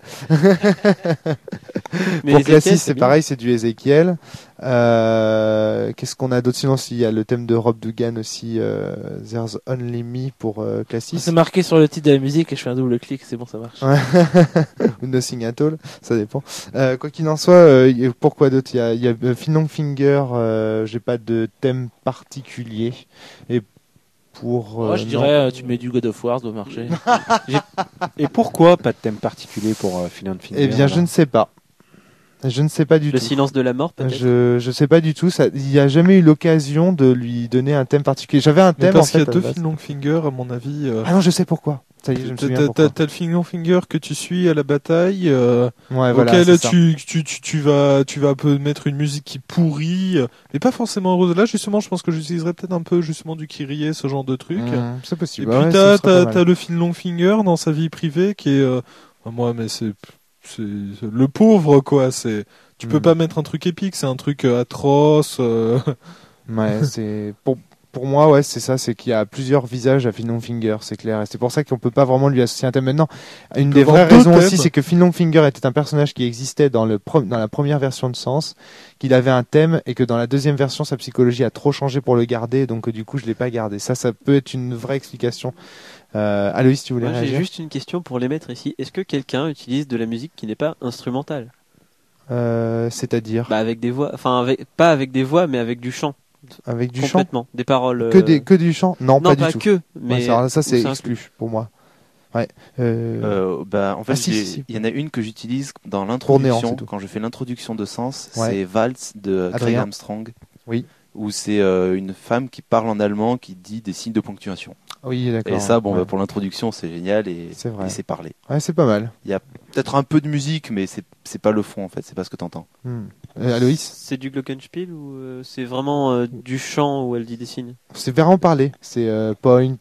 Mais pour Classis, c'est pareil, c'est du Ezekiel. Qu'est-ce qu'on a d'autre? Sinon, s'il y a le thème de Rob Dugan aussi, There's Only Me pour Classis. C'est marqué sur le titre de la musique et je fais un double clic, c'est bon, ça marche. Ou Nothing at All, ça dépend. Quoi qu'il en soit, pourquoi d'autre? Il y a Finong Finger, j'ai pas de thème particulier. Et pour. Je dirais, tu mets du God of War, ça doit marcher. Et pourquoi pas de thème particulier pour Finland Finger? Eh bien, je ne sais pas. Je ne sais pas du tout. Le silence de la mort, peut-être. Je sais pas du tout. Il n'y a jamais eu l'occasion de lui donner un thème particulier. J'avais un thème. Parce qu'il y a deux Finong Finger, à mon avis. Ah non, je sais pourquoi. Ça y est, je me souviens pourquoi. T'as le Finong Finger que tu suis à la bataille. Ouais, voilà. Auquel tu vas un peu mettre une musique qui pourrit, mais pas forcément heureuse. Là, justement, je pense que j'utiliserais peut-être un peu justement du Kyrie, ce genre de truc. C'est possible. Et puis t'as le Finong Finger dans sa vie privée qui est, mais c'est le pauvre quoi. Tu peux pas mettre un truc épique, c'est un truc atroce. Ouais, c'est pour moi, ouais, c'est ça, c'est qu'il y a plusieurs visages à Finong Finger, c'est clair. Et c'est pour ça qu'on peut pas vraiment lui associer un thème maintenant. Une des vraies raisons aussi, c'est que Finong Finger était un personnage qui existait dans la première version de Sens, qu'il avait un thème et que dans la deuxième version, sa psychologie a trop changé pour le garder, donc du coup, je l'ai pas gardé. Ça peut être une vraie explication. Aloïs, tu voulais réagir? J'ai juste une question pour les mettre ici. Est-ce que quelqu'un utilise de la musique qui n'est pas instrumentale? C'est-à-dire? Avec des voix, pas avec des voix, mais avec du chant. Avec du complètement, des paroles. Que du chant? Non, pas du tout. Que, mais ça c'est exclu pour moi. Ouais. En fait, il y en a une que j'utilise dans l'introduction. Quand je fais l'introduction de Sens, c'est Waltz de Craig Armstrong. Oui. Où c'est une femme qui parle en allemand qui dit des signes de ponctuation. Oui, d'accord. Et ça, pour l'introduction, c'est génial et c'est parlé. Ouais, c'est pas mal. Il y a peut-être un peu de musique, mais c'est pas le fond en fait, c'est pas ce que t'entends. Aloïs, c'est du glockenspiel ou c'est vraiment du chant où elle dit des signes? C'est vraiment parlé. C'est point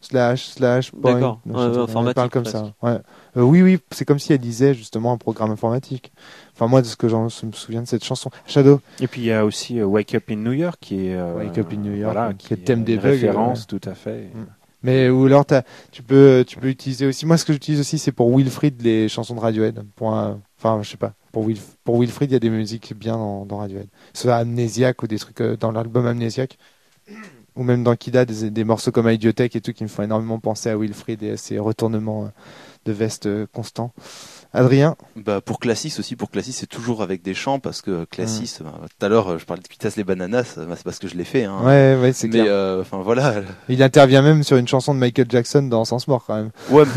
// point. D'accord. On parle comme ça. Ouais. Oui, c'est comme si elle disait justement un programme informatique. Enfin, moi, de ce que je me souviens de cette chanson. Shadow. Et puis il y a aussi Wake Up in New York qui est Wake Up in New York, voilà, qui est le thème des bugs. Référence, tout à fait. Mais ou alors tu peux utiliser aussi. Moi, ce que j'utilise aussi, c'est pour Wilfried les chansons de Radiohead. Enfin, je sais pas. Pour Wilfried, il y a des musiques bien dans Radiohead. Soit Amnésiaque ou des trucs dans l'album Amnésiaque. Ou même dans Kida, des morceaux comme Idiotech et tout qui me font énormément penser à Wilfried et à ses retournements de veste constants. Adrien? Pour Classis aussi, c'est toujours avec des chants parce que Classis, tout à l'heure je parlais de Pitas les bananas, c'est parce que je l'ai fait. Hein. Ouais, c'est clair. Mais voilà. Il intervient même sur une chanson de Michael Jackson dans Sens Mort quand même. Ouais,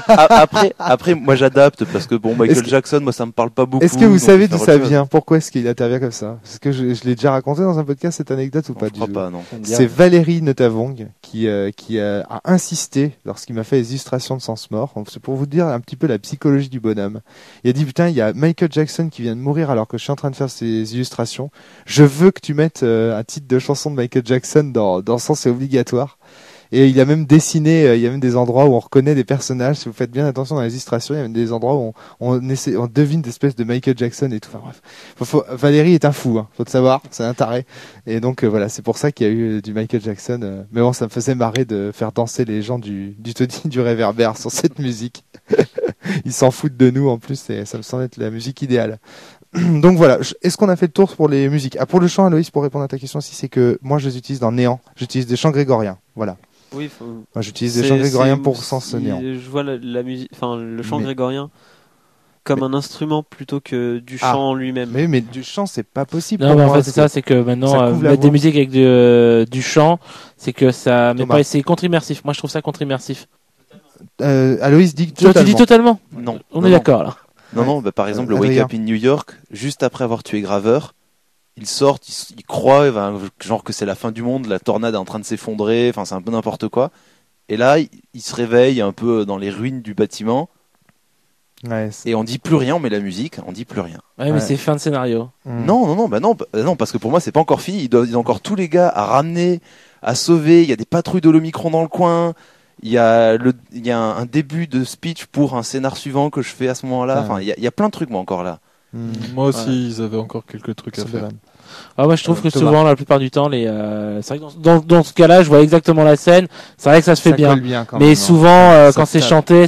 après moi j'adapte parce que Michael Jackson, moi ça me parle pas beaucoup. Est-ce que vous savez d'où ça vient? Pourquoi est-ce qu'il intervient comme ça? Est-ce que je l'ai déjà raconté dans un podcast cette anecdote ou pas? Je crois pas, non. C'est Valérie Notavong qui a insisté lorsqu'il m'a fait les illustrations de Sens Mort. C'est pour vous dire un petit peu la psychologie du bonhomme. Il a dit putain, il y a Michael Jackson qui vient de mourir alors que je suis en train de faire ces illustrations. Je veux que tu mettes un titre de chanson de Michael Jackson dans Sens, c'est obligatoire. Et il a même dessiné, il y a même des endroits où on reconnaît des personnages. Si vous faites bien attention dans les illustrations, il y a même des endroits où on devine des espèces de Michael Jackson et tout. Enfin bref, Valérie est un fou, hein, faut le savoir, c'est un taré. Et donc voilà, c'est pour ça qu'il y a eu du Michael Jackson. Mais bon, ça me faisait marrer de faire danser les gens du taudis du réverbère sur cette musique. Ils s'en foutent de nous en plus, et ça me semble être la musique idéale. Donc voilà, est-ce qu'on a fait le tour pour les musiques? Pour le chant, Aloïs, pour répondre à ta question aussi, c'est que moi je les utilise dans Néant, j'utilise des chants grégoriens, voilà. Oui, moi, j'utilise des chants grégoriens pour sens néant. Je vois la musique, enfin le chant grégorien comme un instrument plutôt que du chant lui-même. Mais du chant, c'est pas possible. Non, mais en fait, c'est ça, c'est que maintenant, mettre des musiques avec du chant, c'est que ça, mais pas, c'est contre-immersif. Moi, je trouve ça contre-immersif. Aloïs dit totalement. Tu dis totalement? Non. On est d'accord, là. Non, bah, par exemple, le Wake Up in New York, juste après avoir tué Graveur, ils sortent, ils croient, genre que c'est la fin du monde, la tornade est en train de s'effondrer, enfin, c'est un peu n'importe quoi. Et là, ils se réveillent un peu dans les ruines du bâtiment. Ouais, et on dit plus rien, on met la musique, on dit plus rien. Ouais, mais c'est fin de scénario. Non, parce que pour moi c'est pas encore fini. Ils ont encore tous les gars à ramener, à sauver. Il y a des patrouilles de l'Omicron dans le coin. Il y a un début de speech pour un scénar suivant que je fais à ce moment-là. Enfin, il y a plein de trucs moi encore là. Moi aussi, ils avaient encore quelques trucs à faire. Moi, je trouve que souvent, la plupart du temps, c'est vrai que dans ce cas-là, je vois exactement la scène. C'est vrai que ça se fait bien. Mais même, souvent, quand c'est chanté,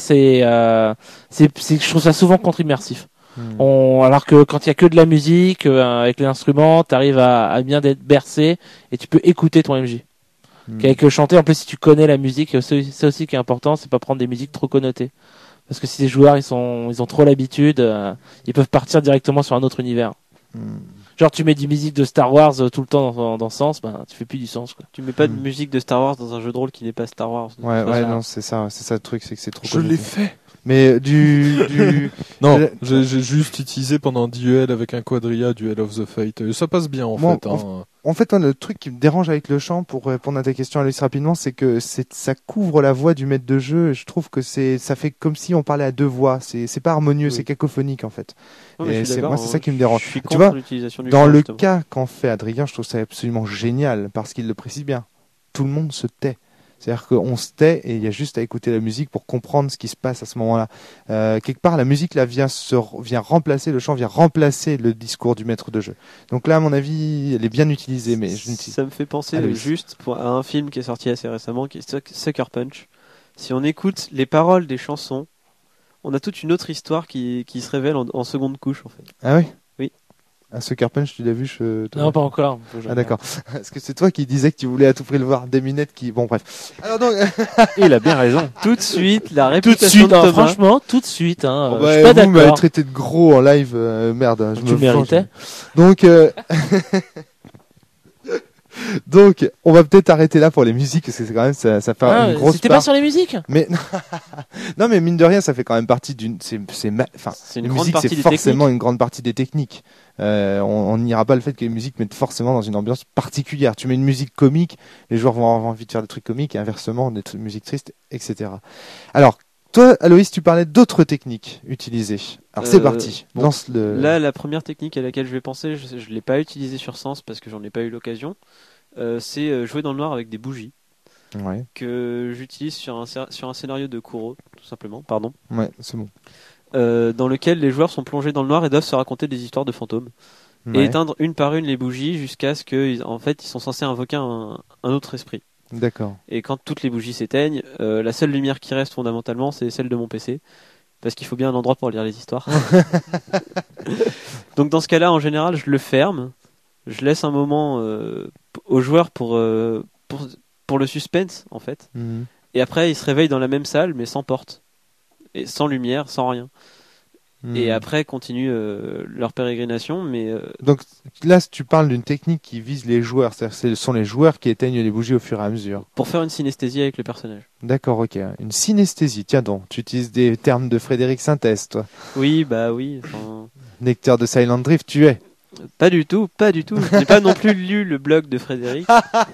je trouve ça souvent contre-immersif. Alors que quand il y a que de la musique, avec les instruments, t'arrives à bien être bercé et tu peux écouter ton MJ. Qu'avec le chanter, en plus, si tu connais la musique, c'est aussi qui est important, c'est pas prendre des musiques trop connotées. Parce que si les joueurs, ils ont trop l'habitude, ils peuvent partir directement sur un autre univers. Genre tu mets du musique de Star Wars tout le temps dans ce sens, tu fais plus du sens quoi. Tu mets pas de musique de Star Wars dans un jeu de rôle qui n'est pas Star Wars. Ouais, non, c'est ça le truc, c'est que c'est trop. Je l'ai fait. Mais non, j'ai juste utilisé pendant un duel avec un quadrilla, Duel of the Fate. Et ça passe bien en fait. En fait, le truc qui me dérange avec le chant, pour répondre à ta question, Alice, rapidement, c'est que ça couvre la voix du maître de jeu. Et je trouve que ça fait comme si on parlait à deux voix. C'est pas harmonieux, c'est cacophonique en fait. Et moi, c'est ça qui me dérange. Tu vois, dans le cas qu'en fait Adrien, je trouve ça absolument génial parce qu'il le précise bien. Tout le monde se tait. C'est-à-dire qu'on se tait et il y a juste à écouter la musique pour comprendre ce qui se passe à ce moment-là. Quelque part, la musique là vient remplacer le chant, vient remplacer le discours du maître de jeu. Donc là, à mon avis, elle est bien utilisée, mais ça me fait penser juste à un film qui est sorti assez récemment, qui est Sucker Punch. Si on écoute les paroles des chansons, on a toute une autre histoire qui se révèle en seconde couche en fait. Ah oui. Oui. Sucker Punch, tu l'as vu Non, pas encore. Ah d'accord. Est-ce que c'est toi qui disais que tu voulais à tout prix le voir, des minettes qui... Bon bref. Alors donc... Il a bien raison. Tout de suite, la réputation de Thomas. Franchement, tout de suite. Je suis pas d'accord. Vous m'avez traité de gros en live, merde. Tu méritais. Donc... Donc, on va peut-être arrêter là pour les musiques parce que c'est quand même ça fait une grosse. C'était pas sur les musiques. Mais non, mais mine de rien, ça fait quand même partie d'une. Une grande partie c'est forcément une grande partie des techniques. On n'ira pas le fait que les musiques mettent forcément dans une ambiance particulière. Tu mets une musique comique, les joueurs vont avoir envie de faire des trucs comiques et inversement des musiques tristes, etc. Alors, toi, Aloïs, tu parlais d'autres techniques utilisées. Alors c'est parti. Bon, là, la première technique à laquelle je vais penser, je l'ai pas utilisée sur Sens parce que j'en ai pas eu l'occasion. C'est jouer dans le noir avec des bougies. Ouais. Que j'utilise sur un scénario de Kuro, tout simplement. Pardon. Ouais, c'est bon. Dans lequel les joueurs sont plongés dans le noir et doivent se raconter des histoires de fantômes. Ouais. Et éteindre une par une les bougies jusqu'à ce qu'ils sont censés invoquer un autre esprit. D'accord. Et quand toutes les bougies s'éteignent, la seule lumière qui reste fondamentalement, c'est celle de mon PC. Parce qu'il faut bien un endroit pour lire les histoires. Donc dans ce cas-là, en général, je le ferme. Je laisse un moment aux joueurs pour le suspense, en fait. Mm-hmm. Et après, ils se réveillent dans la même salle, mais sans porte. Et sans lumière, sans rien. Et après continuent leur pérégrination, mais donc là tu parles d'une technique qui vise les joueurs, c'est-à-dire que ce sont les joueurs qui éteignent les bougies au fur et à mesure. Pour faire une synesthésie avec le personnage. D'accord, ok. Une synesthésie, tiens donc, tu utilises des termes de Frédéric Sintès, toi. Oui, bah oui. Lecteur de Silent Drift, tu es. Pas du tout. Je n'ai pas non plus lu le blog de Frédéric.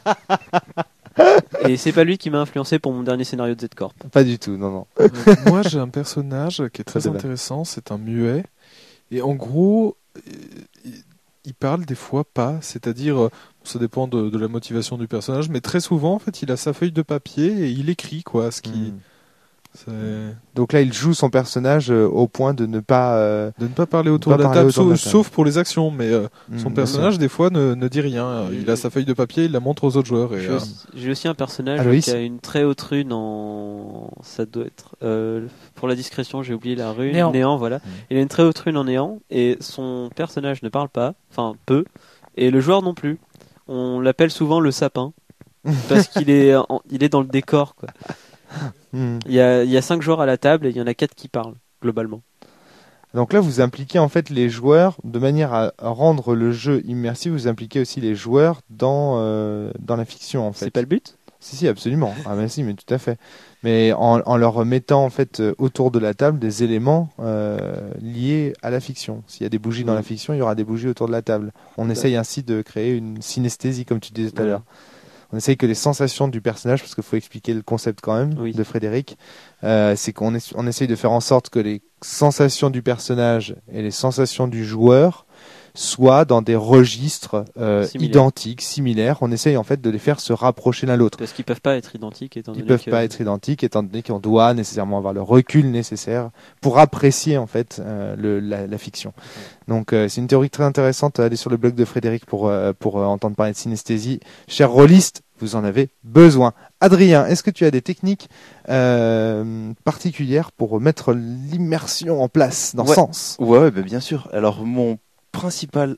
Et c'est pas lui qui m'a influencé pour mon dernier scénario de Z-Corp. Pas du tout, non. Moi, j'ai un personnage qui est très intéressant, c'est un muet. Et en gros, il parle des fois pas, c'est-à-dire, ça dépend de la motivation du personnage, mais très souvent, en fait, il a sa feuille de papier et il écrit, quoi, ce qui... Donc là, il joue son personnage au point de ne pas parler autour de la table, sauf pour les actions. Mais son personnage, des fois, ne dit rien. Il a sa feuille de papier, il la montre aux autres joueurs. J'ai aussi un personnage qui a une très haute rune ça doit être pour la discrétion, j'ai oublié la rune. Néant, voilà. Il a une très haute rune en néant et son personnage ne parle pas, enfin peu, et le joueur non plus. On l'appelle souvent le sapin. parce qu'il est, il est dans le décor, quoi. Il y a 5 joueurs à la table et il y en a 4 qui parlent, globalement. Donc là, vous impliquez en fait les joueurs de manière à rendre le jeu immersif. Vous impliquez aussi les joueurs dans la fiction, en fait. C'est pas le but ? Si, absolument. Ah ben si, mais tout à fait. Mais en leur mettant en fait autour de la table des éléments liés à la fiction. S'il y a des bougies dans la fiction, il y aura des bougies autour de la table. On essaye ainsi de créer une synesthésie, comme tu disais tout à l'heure. On essaye que les sensations du personnage, parce qu'il faut expliquer le concept quand même de Frédéric, c'est qu'on essaye de faire en sorte que les sensations du personnage et les sensations du joueur soient dans des registres identiques, similaires. On essaye en fait de les faire se rapprocher l'un l'autre. Parce qu'ils peuvent pas être identiques, étant donné qu'on doit nécessairement avoir le recul nécessaire pour apprécier en fait la fiction. Donc c'est une théorie très intéressante. Allez sur le blog de Frédéric pour entendre parler de synesthésie. Chers rôlistes, vous en avez besoin. Adrien, est-ce que tu as des techniques particulières pour mettre l'immersion en place dans Sens ? Ouais, bah bien sûr. Alors mon principal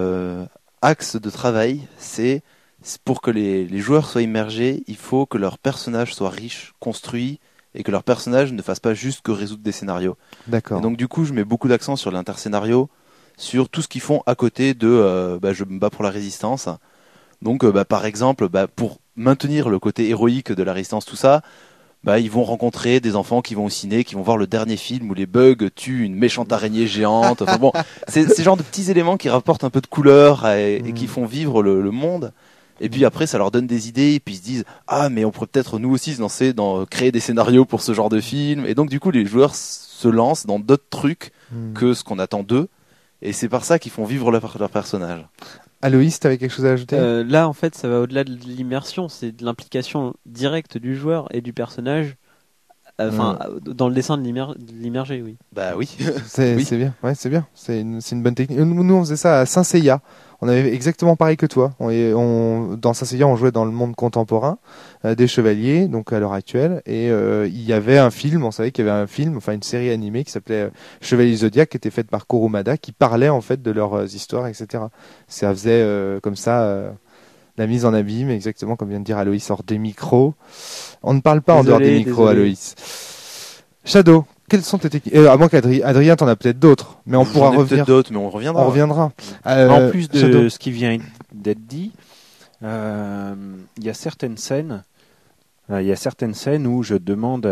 axe de travail, c'est pour que les joueurs soient immergés, il faut que leur personnage soit riche, construit, et que leur personnage ne fasse pas juste que résoudre des scénarios. D'accord. Et donc du coup, je mets beaucoup d'accent sur l'interscénario, sur tout ce qu'ils font à côté de je me bats pour la résistance. Donc par exemple, pour maintenir le côté héroïque de la résistance, tout ça, ils vont rencontrer des enfants qui vont au ciné, qui vont voir le dernier film où les bugs tuent une méchante araignée géante. Enfin bon, c'est ce genre de petits éléments qui rapportent un peu de couleur et qui font vivre le monde. Et puis après, ça leur donne des idées, et puis ils se disent « Ah, mais on pourrait peut-être nous aussi se lancer dans créer des scénarios pour ce genre de film. » Et donc du coup, les joueurs se lancent dans d'autres trucs que ce qu'on attend d'eux. Et c'est par ça qu'ils font vivre leur personnage. Aloïs, tu avais quelque chose à ajouter ? Là, en fait, ça va au-delà de l'immersion. C'est de l'implication directe du joueur et du personnage. Dans le dessin de l'immergé, oui. Bah oui. C'est bien. Ouais, c'est bien. C'est une bonne technique. Nous, on faisait ça à Saint-Seiya. On avait exactement pareil que toi. Dans Saint-Seiya, on jouait dans le monde contemporain des chevaliers, donc à l'heure actuelle. Et il y avait un film. On savait qu'il y avait un film, enfin une série animée qui s'appelait Chevalier Zodiac, qui était faite par Kurumada, qui parlait en fait de leurs histoires, etc. Ça faisait comme ça. La mise en abîme, exactement comme vient de dire Aloïs, hors des micros. On ne parle pas en dehors des micros, Aloïs. Shadow, quelles sont tes techniques ? À moins qu'Adrien, t'en as peut-être d'autres, mais on pourra revenir. Peut-être d'autres, mais on reviendra. On reviendra. En plus de ce qui vient d'être dit, il y a certaines scènes où je demande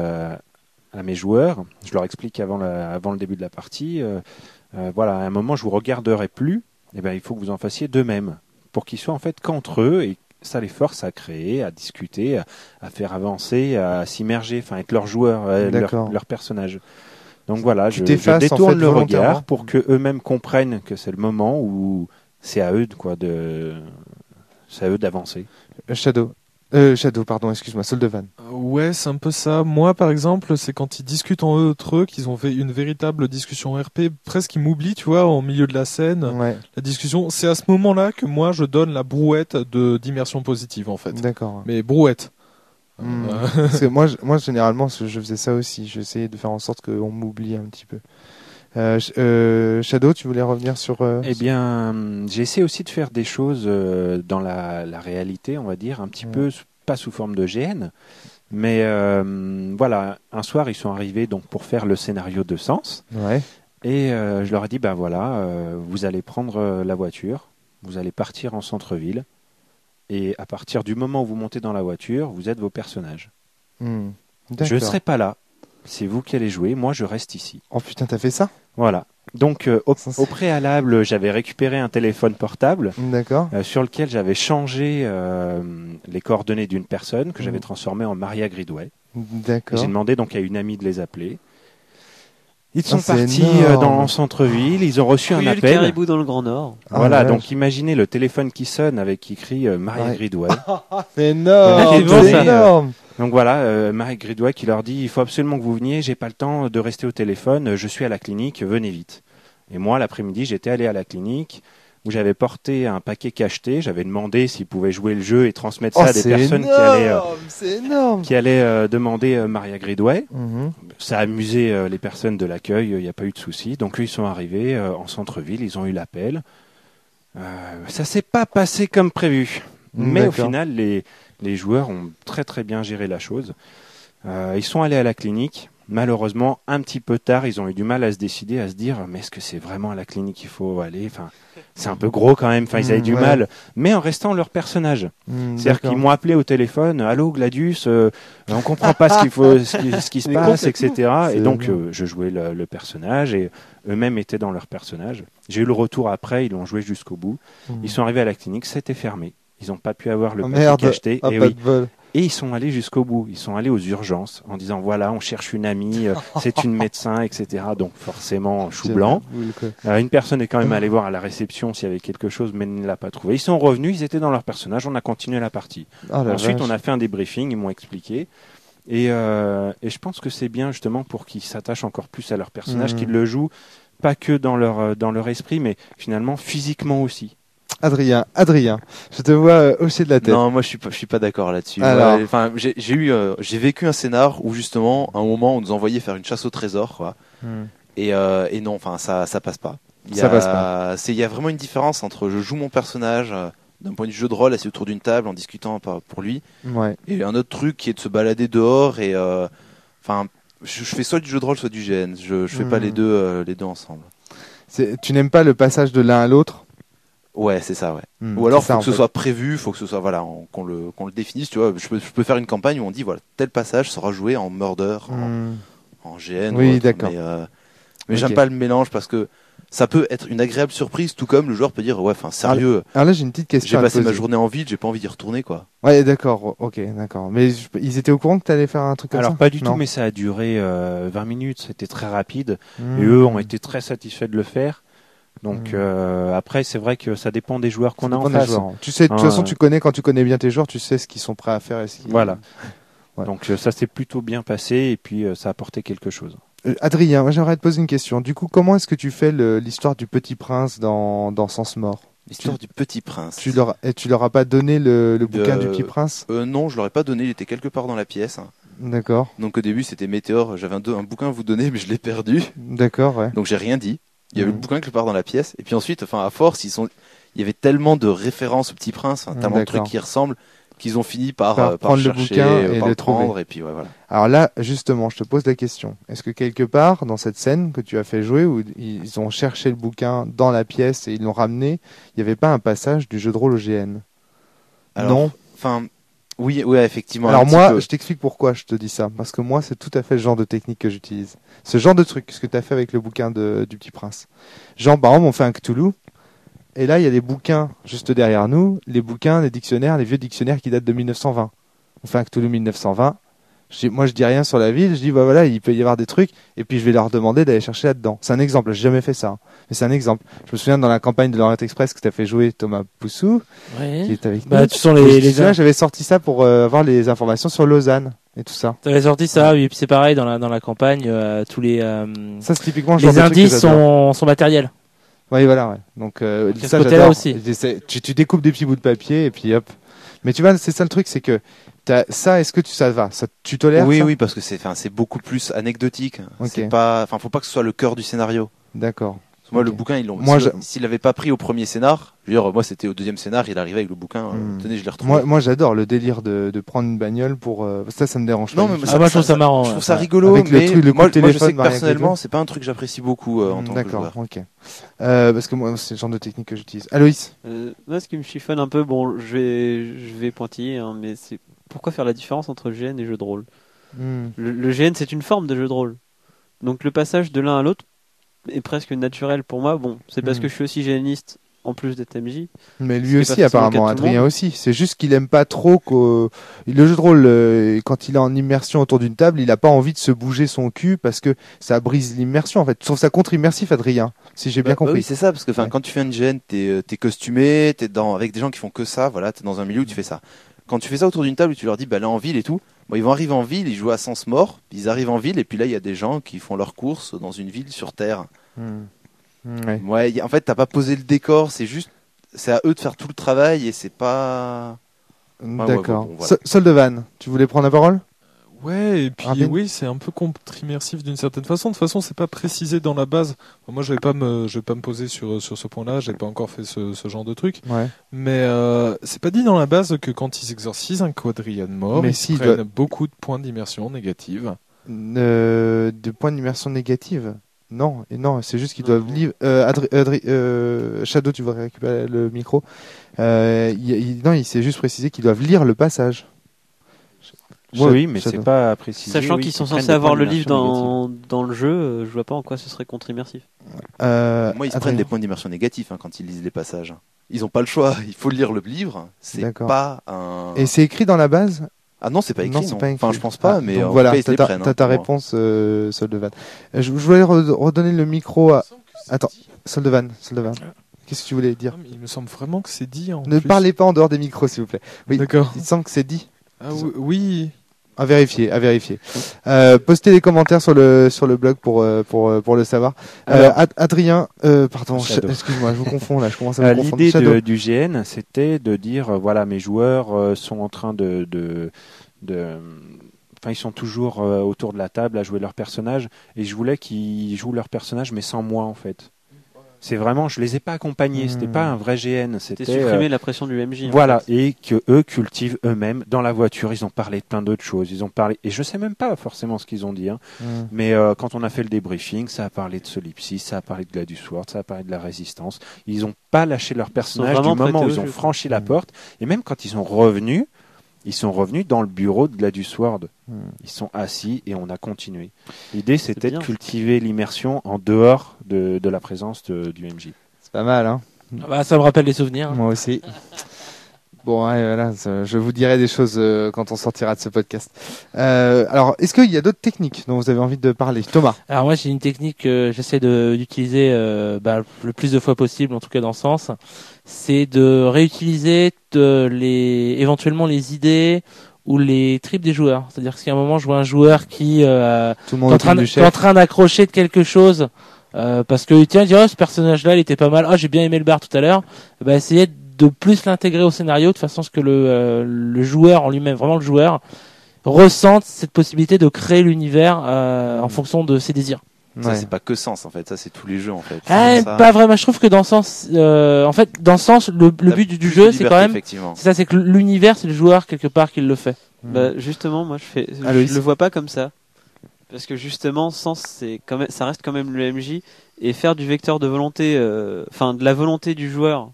à mes joueurs, je leur explique avant le début de la partie, voilà, à un moment je vous regarderai plus, et il faut que vous en fassiez de même, pour qu'ils soient en fait qu'entre eux, et ça les force à créer, à discuter, à faire avancer, à s'immerger, enfin être leur joueur, leur personnage. Donc voilà, je détourne en fait, le regard pour que eux-mêmes comprennent que c'est le moment où c'est à eux d'avancer. Shadow, pardon, excuse-moi, Soldevan. Ouais, c'est un peu ça. Moi, par exemple, c'est quand ils discutent entre eux qu'ils ont fait une véritable discussion RP. Presque ils m'oublient, tu vois, au milieu de la scène. Ouais. La discussion, c'est à ce moment-là que moi, je donne la brouette d'immersion positive, en fait. D'accord. Mais brouette. Parce que moi, généralement, je faisais ça aussi. J'essayais de faire en sorte qu'on m'oublie un petit peu. Shadow, tu voulais revenir sur Eh bien, j'ai essayé aussi de faire des choses dans la réalité, on va dire, un petit peu, pas sous forme de GN, mais voilà, un soir, ils sont arrivés donc pour faire le scénario de Sens, et je leur ai dit, vous allez prendre la voiture, vous allez partir en centre-ville, et à partir du moment où vous montez dans la voiture, vous êtes vos personnages. Je ne serai pas là. C'est vous qui allez jouer, moi je reste ici. Oh putain, t'as fait ça ? Voilà. Donc au préalable, j'avais récupéré un téléphone portable sur lequel j'avais changé les coordonnées d'une personne que j'avais transformée en Maria Gridway. D'accord. J'ai demandé donc à une amie de les appeler. Ils sont partis dans le centre-ville, ils ont reçu un appel. Le caribou dans le Grand Nord. Voilà, donc imaginez le téléphone qui sonne avec écrit Maria Gridway. C'est énorme, c'est énorme. Donc voilà, Marie Gridway qui leur dit « Il faut absolument que vous veniez, j'ai pas le temps de rester au téléphone, je suis à la clinique, venez vite. » Et moi, l'après-midi, j'étais allé à la clinique où j'avais porté un paquet cacheté, j'avais demandé s'ils pouvaient jouer le jeu et transmettre ça à des personnes qui allaient demander Maria Gridway. Ça a amusé les personnes de l'accueil, il n'y a pas eu de souci. Donc eux, ils sont arrivés en centre-ville, ils ont eu l'appel. Ça s'est pas passé comme prévu. Mais au final, les joueurs ont très très bien géré la chose. Ils sont allés à la clinique. Malheureusement, un petit peu tard, ils ont eu du mal à se décider, à se dire, mais est-ce que c'est vraiment à la clinique qu'il faut aller? Enfin, c'est un peu gros quand même. Enfin, ils avaient du mal, mais en restant leur personnage. C'est-à-dire qu'ils m'ont appelé au téléphone, allô Gladius, on comprend pas ce qui se passe, etc. Et donc, je jouais le personnage et eux-mêmes étaient dans leur personnage. J'ai eu le retour après, ils l'ont joué jusqu'au bout. Ils sont arrivés à la clinique, c'était fermé. Ils n'ont pas pu avoir le papier cacheté. Et ils sont allés jusqu'au bout. Ils sont allés aux urgences en disant voilà, on cherche une amie, c'est une médecin, etc. Donc forcément, chou blanc. Une personne est quand même allée voir à la réception s'il y avait quelque chose, mais ne l'a pas trouvé. Ils sont revenus, ils étaient dans leur personnage, on a continué la partie. Ensuite, on a fait un débriefing, ils m'ont expliqué. Et je pense que c'est bien justement pour qu'ils s'attachent encore plus à leur personnage, qu'ils le jouent pas que dans leur esprit, mais finalement physiquement aussi. Adrien, je te vois hocher de la tête. Non, moi je suis pas d'accord là-dessus. Enfin, j'ai vécu un scénar où justement, à un moment, on nous envoyait faire une chasse au trésor, quoi. Et non, enfin ça passe pas. Il y a vraiment une différence entre je joue mon personnage d'un point de vue jeu de rôle, assis autour d'une table en discutant pour lui, et un autre truc qui est de se balader dehors et enfin, je fais soit du jeu de rôle, soit du GN. Je fais pas les deux ensemble. Tu n'aimes pas le passage de l'un à l'autre? Ouais, c'est ça, ouais. Ou alors, faut que ce soit prévu, faut que ce soit, voilà, qu'on le définisse, tu vois. Je peux faire une campagne où on dit, voilà, tel passage sera joué en murder, en GN. Oui, autre, d'accord. Mais j'aime pas le mélange parce que ça peut être une agréable surprise, tout comme le joueur peut dire, ouais, enfin, sérieux. Alors là, j'ai une petite question. J'ai passé ma journée en ville, j'ai pas envie d'y retourner, quoi. Ouais, d'accord, ok, d'accord. Mais ils étaient au courant que t'allais faire un truc comme ça? Alors, pas du tout, mais ça a duré 20 minutes, c'était très rapide. Et eux ont été très satisfaits de le faire. Donc après, c'est vrai que ça dépend des joueurs qu'on a en face. Tu sais, de toute façon, tu connais, quand tu connais bien tes joueurs, tu sais ce qu'ils sont prêts à faire. Voilà. Ouais. Donc ça s'est plutôt bien passé et puis ça a apporté quelque chose. Adrien, moi j'aimerais te poser une question. Du coup, comment est-ce que tu fais l'histoire du Petit Prince dans Sens Mort? L'histoire du Petit Prince. Tu leur as pas donné le bouquin du Petit Prince? Non, je leur ai pas donné. Il était quelque part dans la pièce. D'accord. Donc au début, c'était Météore. J'avais un bouquin à vous donner, mais je l'ai perdu. D'accord, ouais. Donc j'ai rien dit. Il y avait le bouquin quelque part dans la pièce. Et puis ensuite, enfin, à force, il y avait tellement de références au Petit Prince, tellement de trucs qui ressemblent, qu'ils ont fini par prendre chercher, le bouquin et le trouver. Et puis ouais, voilà. Alors là, justement, je te pose la question. Est-ce que quelque part, dans cette scène que tu as fait jouer, où ils ont cherché le bouquin dans la pièce et ils l'ont ramené, il n'y avait pas un passage du jeu de rôle au GN? Alors, non. Enfin, oui, effectivement. Alors moi, je t'explique pourquoi je te dis ça. Parce que moi, c'est tout à fait le genre de technique que j'utilise. Ce genre de truc, ce que tu as fait avec le bouquin du Petit Prince. Genre, par exemple, on fait un Cthulhu. Et là, il y a des bouquins juste derrière nous. Les bouquins, les dictionnaires, les vieux dictionnaires qui datent de 1920. On fait un Cthulhu 1920. Moi, je dis rien sur la ville. Je dis, bah voilà, il peut y avoir des trucs. Et puis, je vais leur demander d'aller chercher là-dedans. C'est un exemple. J'ai jamais fait ça. Mais c'est un exemple. Je me souviens dans la campagne de l'Orient Express que tu as fait jouer Thomas Poussou. Ouais. Qui est avec nous. Tu sont j'avais sorti ça pour avoir les informations sur Lausanne et tout ça. T'avais sorti ça, oui. Et puis c'est pareil dans la campagne, tous les. Ça, c'est typiquement les indices sont matériels. Oui, voilà, ouais. Donc, ça, j'adore. Aussi. Tu découpes des petits bouts de papier et puis hop. Mais tu vois, c'est ça le truc, c'est que ça, est-ce que ça va? Tu tolères? Oui, parce que c'est beaucoup plus anecdotique. Okay. C'est pas, faut pas que ce soit le cœur du scénario. D'accord. Moi, le bouquin, s'il l'avait pas pris au premier scénar, je veux dire, moi, c'était au deuxième scénar, il arrivait avec le bouquin, tenez, je l'ai retrouvé. Moi, j'adore le délire de prendre une bagnole pour, ça me dérange pas. Non, mais moi, je trouve ça marrant. Je trouve ça rigolo, avec mais moi, je sais que personnellement, c'est pas un truc que j'apprécie beaucoup, en tant que joueur. D'accord, ok. Parce que moi, c'est le genre de technique que j'utilise. Aloïs? Moi, ce qui me chiffonne un peu, bon, je vais pointiller, hein, mais c'est pourquoi faire la différence entre GN et jeu de rôle? Le GN, c'est une forme de jeu de rôle. Donc, le passage de l'un à l'autre est presque naturel pour moi. Bon, c'est parce que je suis aussi GNiste en plus d'être MJ. Mais lui aussi, apparemment, Adrien aussi. C'est juste qu'il aime pas trop que le jeu de rôle, quand il est en immersion autour d'une table, il a pas envie de se bouger son cul parce que ça brise l'immersion. En fait, je trouve ça contre-immersif, Adrien, si j'ai bien compris. Oui, c'est ça, parce que quand tu fais une GN, t'es costumé, avec des gens qui font que ça. Voilà, t'es dans un milieu où tu fais ça. Quand tu fais ça autour d'une table, tu leur dis, bah là en ville et tout. Bon, ils vont arriver en ville, ils jouent à Sens Mort, ils arrivent en ville et puis là il y a des gens qui font leurs courses dans une ville sur Terre. Ouais, en fait, t'as pas posé le décor, c'est à eux de faire tout le travail et c'est pas. D'accord. Soldevan, tu voulais prendre la parole? Ouais, et puis oui, c'est un peu contre-immersif d'une certaine façon. De toute façon, c'est pas précisé dans la base. Moi, je vais pas me poser sur ce point-là. J'ai pas encore fait ce genre de truc. Ouais. Mais c'est pas dit dans la base que quand ils exorcisent un quadrillon mort, ils prennent beaucoup de points d'immersion négative. De points d'immersion négative. Non, c'est juste qu'ils doivent lire. Shadow, tu vas récupérer le micro. Il s'est juste précisé qu'ils doivent lire le passage. Oui, mais c'est pas précisé. Sachant qu'ils sont censés avoir le livre dans le jeu, je vois pas en quoi ce serait contre-immersif. Moi, ils se prennent des points d'immersion négatifs quand ils lisent les passages. Ils ont pas le choix. Il faut lire le livre. C'est pas un. Et c'est écrit dans la base? Ah non, c'est pas écrit. Non. Enfin, je pense pas, mais donc voilà, t'as ta réponse, Soldevan. Je voulais redonner le micro à. Attends, Soldevan. Qu'est-ce que tu voulais dire? Il me semble vraiment que c'est dit. Ne parlez pas en dehors des micros, s'il vous plaît. Oui, d'accord. Il semble que c'est dit. Ah oui. À vérifier. Postez des commentaires sur le blog pour le savoir. Adrien, pardon, excuse-moi, je vous confonds là, je commence à me confondre. L'idée du GN, c'était de dire voilà, mes joueurs sont en train enfin, ils sont toujours autour de la table à jouer leur personnage, et je voulais qu'ils jouent leur personnage, mais sans moi en fait. C'est vraiment, je les ai pas accompagnés, c'était pas un vrai GN, c'était supprimer la pression du MJ. Voilà, et que eux cultivent eux-mêmes dans la voiture. Ils ont parlé de plein d'autres choses, ils ont parlé, et je sais même pas forcément ce qu'ils ont dit, mais quand on a fait le débriefing, ça a parlé de Solipsys, ça a parlé de Gladius Sword, ça a parlé de la Résistance. Ils ont pas lâché leur personnage du moment où ils ont franchi la porte, et même quand ils sont revenus dans le bureau de Gladius Sword. Ils sont assis et on a continué. L'idée, c'était de cultiver l'immersion en dehors de la présence du MJ. C'est pas mal, hein. Ça me rappelle des souvenirs. Moi aussi. Bon, voilà, je vous dirai des choses quand on sortira de ce podcast. Alors, est-ce qu'il y a d'autres techniques dont vous avez envie de parler, Thomas? Alors moi, j'ai une technique que j'essaie d'utiliser le plus de fois possible, en tout cas dans ce sens. C'est de réutiliser éventuellement les idées ou les tripes des joueurs. C'est-à-dire que si à un moment je vois un joueur qui est en train d'accrocher de quelque chose, parce que tiens, ce personnage-là, il était pas mal. J'ai bien aimé le bar tout à l'heure. Essayer de plus l'intégrer au scénario de façon à ce que le joueur en lui-même, vraiment le joueur, ressente cette possibilité de créer l'univers en fonction de ses désirs. Ça, c'est pas que Sens en fait, ça c'est tous les jeux en fait. Pas vraiment, je trouve que dans Sens, le but du jeu, c'est quand même, c'est ça, c'est que l'univers, c'est le joueur quelque part qui le fait. Justement, moi je le vois pas comme ça. Parce que justement, Sens, ça reste quand même le MJ, et faire du vecteur de volonté, de la volonté du joueur,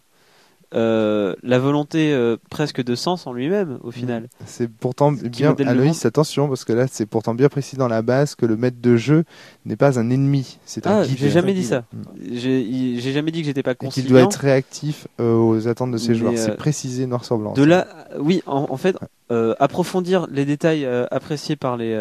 la volonté presque de Sens en lui-même au final. C'est pourtant bien, Aloïs, attention, parce que là c'est pourtant bien précis dans la base que le maître de jeu n'est pas un ennemi, c'est un guide. J'ai jamais dit ça. J'ai jamais dit que j'étais pas conciliant. Et qu'il doit être réactif aux attentes de ses joueurs. C'est précisé noir sur blanc. De là, oui, en fait, approfondir les détails appréciés par les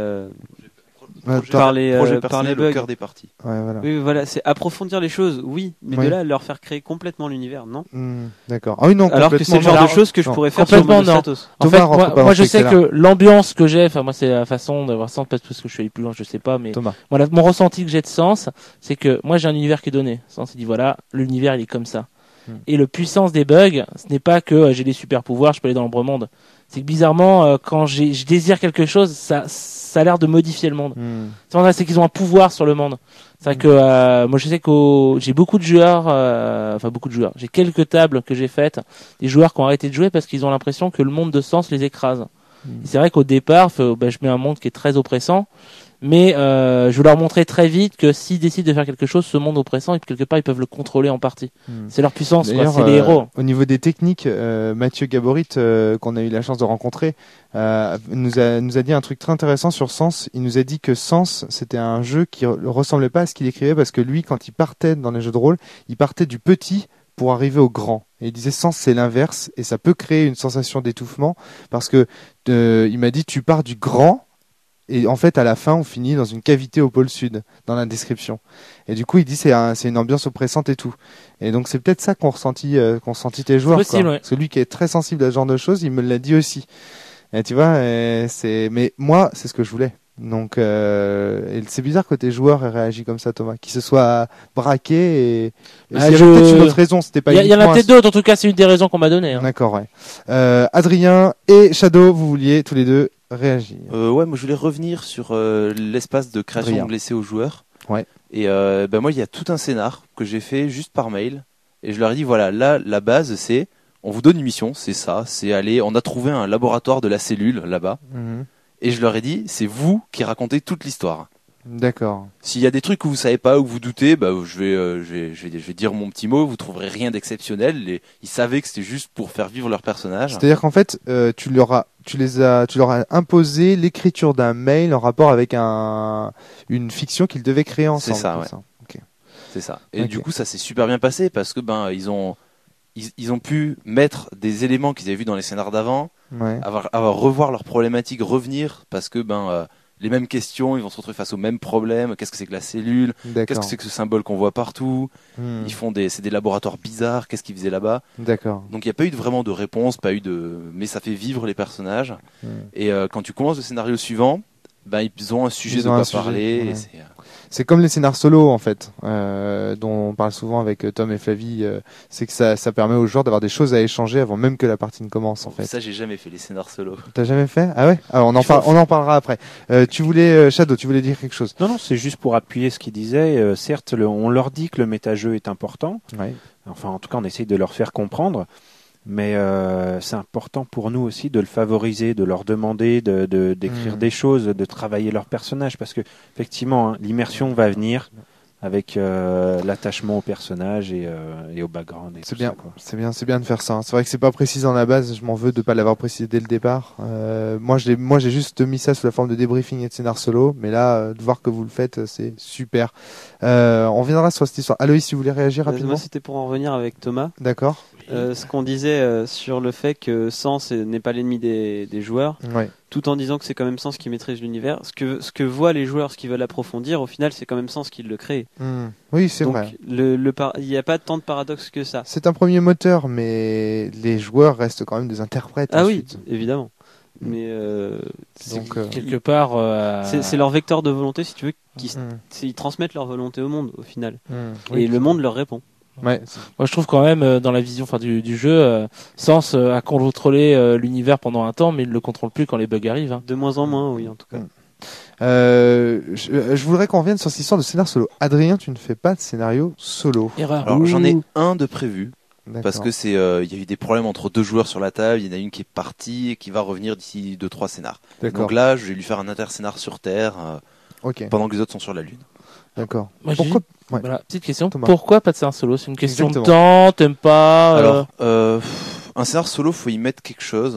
par les bugs, au cœur des parties. Ouais, voilà. Oui, voilà, c'est approfondir les choses, oui, mais de là à leur faire créer complètement l'univers, non. D'accord. Ah oui, non. Alors que c'est le genre de choses que je pourrais faire sur mon Stratos. En fait, moi je sais que l'ambiance que j'ai, moi c'est la façon d'avoir Sens, peut-être parce que je suis allé plus loin, je sais pas, mais mon ressenti que j'ai de Sens, c'est que moi j'ai un univers qui est donné. Sens, il dit voilà, l'univers il est comme ça. Et le puissance des bugs, ce n'est pas que j'ai des super pouvoirs, je peux aller dans l'ombre monde. C'est que bizarrement, quand je désire quelque chose, ça a l'air de modifier le monde. C'est qu'ils ont un pouvoir sur le monde. C'est vrai que moi je sais que j'ai beaucoup de joueurs, j'ai quelques tables que j'ai faites, des joueurs qui ont arrêté de jouer parce qu'ils ont l'impression que le monde de Sens les écrase. Et c'est vrai qu'au départ, je mets un monde qui est très oppressant. Mais je veux leur montrer très vite que s'ils décident de faire quelque chose, ce monde oppressant, et quelque part, ils peuvent le contrôler en partie. C'est leur puissance, quoi. C'est les héros. Au niveau des techniques, Mathieu Gaborit, qu'on a eu la chance de rencontrer, nous a dit un truc très intéressant sur Sens. Il nous a dit que Sens, c'était un jeu qui ressemblait pas à ce qu'il écrivait, parce que lui, quand il partait dans les jeux de rôle, il partait du petit pour arriver au grand. Et il disait Sens, c'est l'inverse, et ça peut créer une sensation d'étouffement, parce que il m'a dit, tu pars du grand, et en fait, à la fin, on finit dans une cavité au pôle sud, dans la description. Et du coup, il dit c'est une ambiance oppressante et tout. Et donc, c'est peut-être ça qu'ont ressenti tes joueurs. C'est possible, ouais. Celui qui est très sensible à ce genre de choses, il me l'a dit aussi. Et tu vois, mais moi, c'est ce que je voulais. Donc, et c'est bizarre que tes joueurs aient réagi comme ça, Thomas, qu'ils se soient braqués. Et il y a peut-être une autre raison. C'était pas. Il y en a peut-être d'autres. En tout cas, c'est une des raisons qu'on m'a donné. D'accord, ouais. Adrien et Shadow, vous vouliez tous les deux réagir. Ouais, moi je voulais revenir sur l'espace de création laissé aux joueurs. Ouais. Et moi, il y a tout un scénar que j'ai fait juste par mail. Et je leur ai dit, voilà, là, la base, c'est, on vous donne une mission, c'est ça, c'est aller, on a trouvé un laboratoire de la cellule là-bas. Et je leur ai dit, c'est vous qui racontez toute l'histoire. D'accord. S'il y a des trucs que vous savez pas ou que vous doutez, je vais dire mon petit mot. Vous trouverez rien d'exceptionnel. Ils savaient que c'était juste pour faire vivre leur personnage. C'est-à-dire qu'en fait, tu leur as imposé l'écriture d'un mail en rapport avec une fiction qu'ils devaient créer ensemble. C'est ça, ouais. Ça. Okay. C'est ça. Et du coup, ça s'est super bien passé parce que ils ont pu mettre des éléments qu'ils avaient vus dans les scénars d'avant, avoir revoir leurs problématiques, revenir parce que les mêmes questions, ils vont se retrouver face aux mêmes problèmes. Qu'est-ce que c'est que la cellule? Qu'est-ce que c'est que ce symbole qu'on voit partout? C'est des laboratoires bizarres. Qu'est-ce qu'ils faisaient là-bas? D'accord. Donc il n'y a pas eu vraiment de réponse, mais ça fait vivre les personnages. Et quand tu commences le scénario suivant, ils ont un sujet de quoi parler. Et c'est comme les scénars solo en fait, dont on parle souvent avec Tom et Flavie. C'est que ça permet aux joueurs d'avoir des choses à échanger avant même que la partie ne commence en fait. Ça, j'ai jamais fait les scénars solo. T'as jamais fait? Ah ouais? Alors on en parlera après. Shadow, tu voulais dire quelque chose? Non, c'est juste pour appuyer ce qu'il disait. Certes, on leur dit que le méta-jeu est important. Ouais. Enfin, en tout cas, on essaye de leur faire comprendre. Mais c'est important pour nous aussi de le favoriser, de leur demander d'écrire des choses, de travailler leur personnage, parce que effectivement, l'immersion va venir avec l'attachement au personnage et au background. C'est bien, c'est bien de faire ça. C'est vrai que c'est pas précis dans la base. Je m'en veux de pas l'avoir précisé dès le départ. Moi, j'ai juste mis ça sous la forme de débriefing et de scénar solo, mais là, de voir que vous le faites, c'est super. On reviendra sur cette histoire. Aloïs, si vous voulez réagir rapidement. Moi, c'était pour en revenir avec Thomas. D'accord. Ce qu'on disait sur le fait que Sens n'est pas l'ennemi des joueurs, tout en disant que c'est quand même Sens qui maîtrise l'univers. Ce que voient les joueurs, ce qu'ils veulent approfondir, au final, c'est quand même Sens qui le crée. Oui, c'est donc, vrai. Il n'y a pas tant de paradoxe que ça. C'est un premier moteur, mais les joueurs restent quand même des interprètes. Ah ensuite. Oui, évidemment. Mais donc quelque part, c'est leur vecteur de volonté, si tu veux, ils transmettent leur volonté au monde, au final. Et le monde leur répond. Ouais. Moi je trouve quand même dans la vision du jeu, Sens a contrôlé l'univers pendant un temps, mais il ne le contrôle plus quand les bugs arrivent. De moins en moins, oui, en tout cas. Je voudrais qu'on revienne sur cette histoire de scénario solo. Adrien, tu ne fais pas de scénario solo. Erreur. Alors j'en ai un de prévu. Parce que il y a eu des problèmes entre deux joueurs sur la table. Il y en a une qui est partie et qui va revenir d'ici 2-3 scénars. Donc là, je vais lui faire un interscénar sur Terre pendant que les autres sont sur la Lune. D'accord. Pourquoi voilà, petite question. Thomas. Pourquoi pas de scénar solo? C'est une question de temps, t'aimes pas Alors, un scénar solo, faut y mettre quelque chose.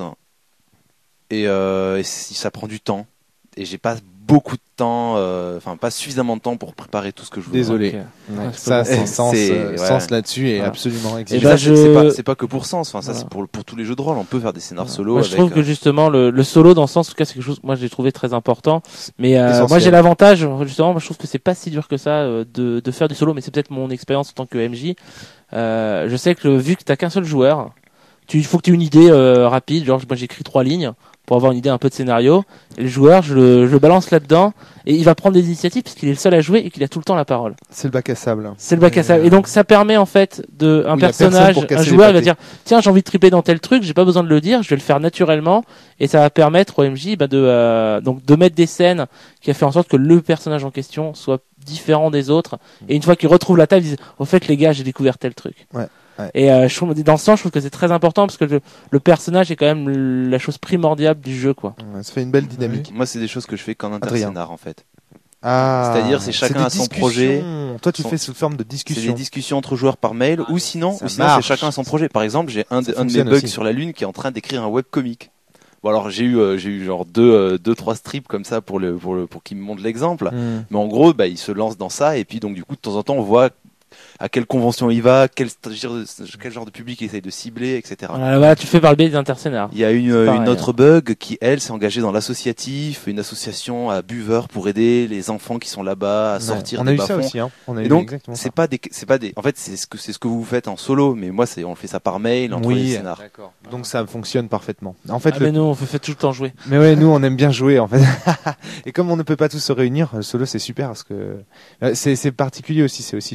Et ça prend du temps. Et j'ai pas beaucoup de temps, pas suffisamment de temps pour préparer tout ce que je veux. Désolé. Okay. Ça, c'est Sens là-dessus est absolument exigeant. C'est pas que pour Sens. Ça, c'est pour tous les jeux de rôle. On peut faire des scénars solo. Moi, je trouve que justement le solo dans Sens, en tout cas, c'est quelque chose. Moi, j'ai trouvé très important. Mais moi, j'ai l'avantage. Justement, moi, je trouve que c'est pas si dur que ça de faire du solo. Mais c'est peut-être mon expérience en tant que MJ. Je sais que vu que t'as qu'un seul joueur, il faut que tu aies une idée rapide. Genre, moi, j'écris 3 lignes pour avoir une idée un peu de scénario. Et le joueur, je le balance là-dedans et il va prendre des initiatives parce qu'il est le seul à jouer et qu'il a tout le temps la parole. C'est le bac à sable. C'est le bac à sable. Et donc ça permet en fait un personnage, un joueur, il va dire tiens, j'ai envie de triper dans tel truc, j'ai pas besoin de le dire, je vais le faire naturellement et ça va permettre au MJ de mettre des scènes qui a fait en sorte que le personnage en question soit différent des autres. Et une fois qu'il retrouve la table, il dit au fait les gars, j'ai découvert tel truc. Ouais. Et dans ce sens, je trouve que c'est très important parce que le personnage est quand même la chose primordiale du jeu, quoi. Ça fait une belle dynamique. Moi, c'est des choses que je fais qu'en interscénar, en fait. C'est-à-dire, c'est chacun a son projet. Toi, tu fais sous forme de discussion. C'est des discussions entre joueurs par mail, ou sinon, c'est chacun a son projet. Par exemple, j'ai un de mes bugs sur la Lune qui est en train d'écrire un webcomic. Bon, alors j'ai eu genre 2-3 strips comme ça pour qu'il me montre l'exemple. Mais en gros, il se lance dans ça et puis donc du coup de temps en temps on voit à quelle convention il va, quel genre de public il essaye de cibler, etc. Voilà, tu fais par le biais des interscénars. Il y a une autre bug qui, elle, s'est engagée dans l'associatif, une association à buveurs pour aider les enfants qui sont là-bas à sortir des bas-fonds. On a eu ça aussi, hein. Et donc, c'est pas des, en fait, c'est ce que vous faites en solo, mais moi, on fait ça par mail, entre les scénars. D'accord. Donc ça fonctionne parfaitement. En fait, mais nous, on fait tout le temps jouer. Mais ouais, nous, on aime bien jouer, en fait. Et comme on ne peut pas tous se réunir, le solo, c'est super parce que c'est particulier aussi. C'est aussi dû au fait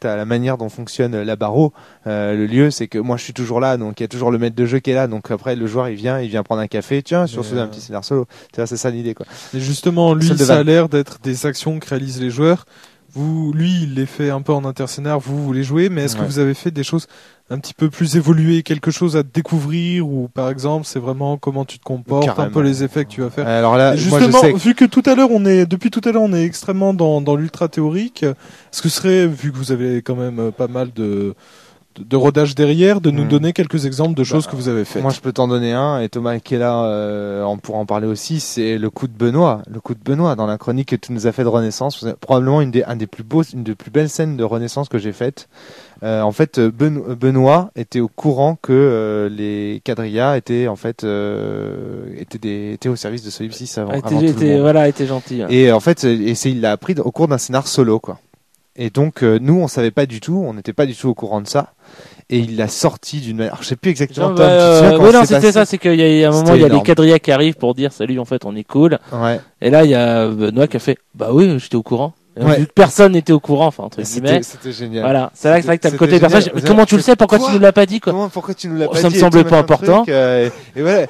fait à la manière dont fonctionne la barreau, le lieu, c'est que moi je suis toujours là, donc il y a toujours le maître de jeu qui est là, donc après le joueur il vient prendre un café, tiens, sur un petit scénar solo. Tu vois, c'est ça l'idée quoi. Et justement, lui, ça a l'air d'être des actions que réalisent les joueurs. Lui, il les fait un peu en interscénar, vous les jouez, mais est-ce que vous avez fait des choses un petit peu plus évoluées, quelque chose à découvrir, ou par exemple, c'est vraiment comment tu te comportes, carrément. Un peu les effets que tu vas faire. Alors là, justement, moi, je sais vu que depuis tout à l'heure, on est extrêmement dans l'ultra théorique, est-ce que ce serait, vu que vous avez quand même pas mal de rodage derrière, de nous donner quelques exemples de choses que vous avez faites. Moi, je peux t'en donner un, et Thomas qui est là, on pourra en parler aussi, c'est le coup de Benoît. Le coup de Benoît dans la chronique que tu nous as fait de Renaissance, probablement une des plus belles scènes de Renaissance que j'ai faites. En fait, Benoît était au courant que les quadrillas étaient en fait étaient au service de Solipsys avant tout le monde. Voilà, était gentil. Hein. Et en fait, il l'a appris au cours d'un scénar solo, quoi. Et donc nous on savait pas du tout, on n'était pas du tout au courant de ça. Et il l'a sorti d'une manière. Alors, je sais plus exactement. Non, c'était ça, c'est qu'il y a un moment, il y a les quadrillas qui arrivent pour dire salut, en fait, on est cool. Ouais. Et là, il y a Benoît qui a fait bah oui, j'étais au courant. Vu que personne n'était au courant, enfin entre guillemets. C'était génial. Voilà, c'est vrai que t'as le côté personnage. Mais comment tu le sais? Pourquoi tu nous l'as pas dit quoi? Pourquoi tu nous l'as pas dit? Ça me semblait pas important. Et voilà.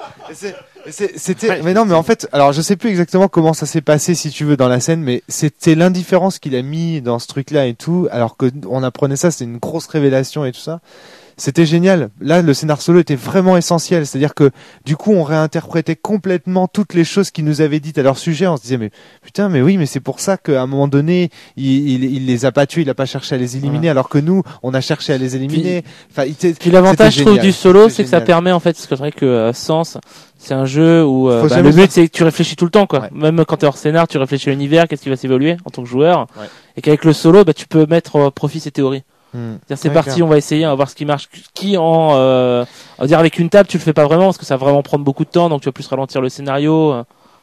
Mais non, mais en fait, alors je sais plus exactement comment ça s'est passé, si tu veux, dans la scène, mais c'était l'indifférence qu'il a mis dans ce truc-là et tout, alors que on apprenait ça, c'était une grosse révélation et tout ça. C'était génial. Là, le scénar solo était vraiment essentiel. C'est-à-dire que, du coup, on réinterprétait complètement toutes les choses qu'ils nous avaient dites à leur sujet. On se disait, mais putain, mais oui, mais c'est pour ça qu'à un moment donné, il les a pas tués, il a pas cherché à les éliminer, alors que nous, on a cherché à les éliminer. Puis l'avantage, je trouve, du solo, c'est que ça permet, en fait, parce que c'est vrai que Sens, c'est un jeu où le but, c'est que tu réfléchis tout le temps, quoi. Ouais. Même quand t'es hors scénar, tu réfléchis à l'univers, qu'est-ce qui va s'évoluer en tant que joueur. Ouais. Et qu'avec le solo, tu peux mettre profit ses théories. C'est parti, clair. On va essayer, on va voir ce qui marche. On va dire avec une table, tu le fais pas vraiment parce que ça va vraiment prendre beaucoup de temps, donc tu vas plus ralentir le scénario.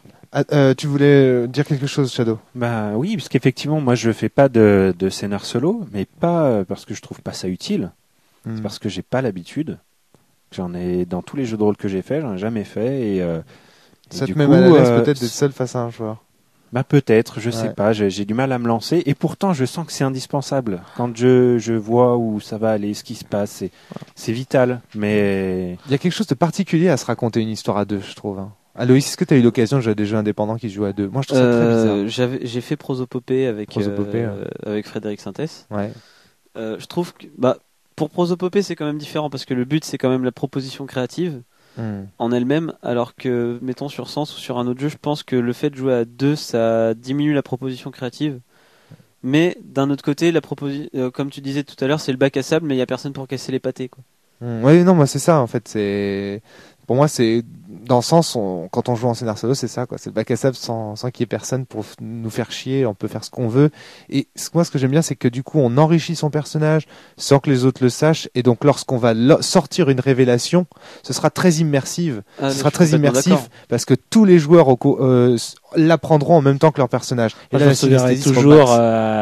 Tu voulais dire quelque chose, Shadow? Bah oui, parce qu'effectivement, moi je fais pas de scénar solo, mais pas parce que je trouve pas ça utile. C'est parce que j'ai pas l'habitude. J'en ai dans tous les jeux de rôle que j'ai fait, j'en ai jamais fait et ça te met mal à l'aise peut-être d'être seul face à un joueur. Bah peut-être, je sais pas, j'ai du mal à me lancer et pourtant je sens que c'est indispensable. Quand je vois où ça va aller, ce qui se passe, c'est vital. Mais il y a quelque chose de particulier à se raconter une histoire à deux, je trouve. Hein. Aloïs, est-ce que tu as eu l'occasion de jouer à des jeux indépendants qui se jouent à deux? Moi, je trouve ça très bizarre. J'ai fait Prosopopée avec Frédéric Sintès. Ouais. Je trouve que pour Prosopopée, c'est quand même différent parce que le but, c'est quand même la proposition créative. En elle-même, alors que, mettons sur Sens ou sur un autre jeu, je pense que le fait de jouer à deux, ça diminue la proposition créative. Mais d'un autre côté, comme tu disais tout à l'heure, c'est le bac à sable, mais il n'y a personne pour casser les pâtés, quoi. Oui, non, moi c'est ça en fait. Pour moi, c'est dans le sens quand on joue en scénar solo, c'est ça quoi. C'est le bac à sable sans qu'il y ait personne pour nous faire chier. On peut faire ce qu'on veut. Et moi, ce que j'aime bien, c'est que du coup, on enrichit son personnage sans que les autres le sachent. Et donc, lorsqu'on va sortir une révélation, ce sera très immersive. Ce sera très immersif parce que tous les joueurs l'apprendront en même temps que leur personnage. Et là, je me souviendrai toujours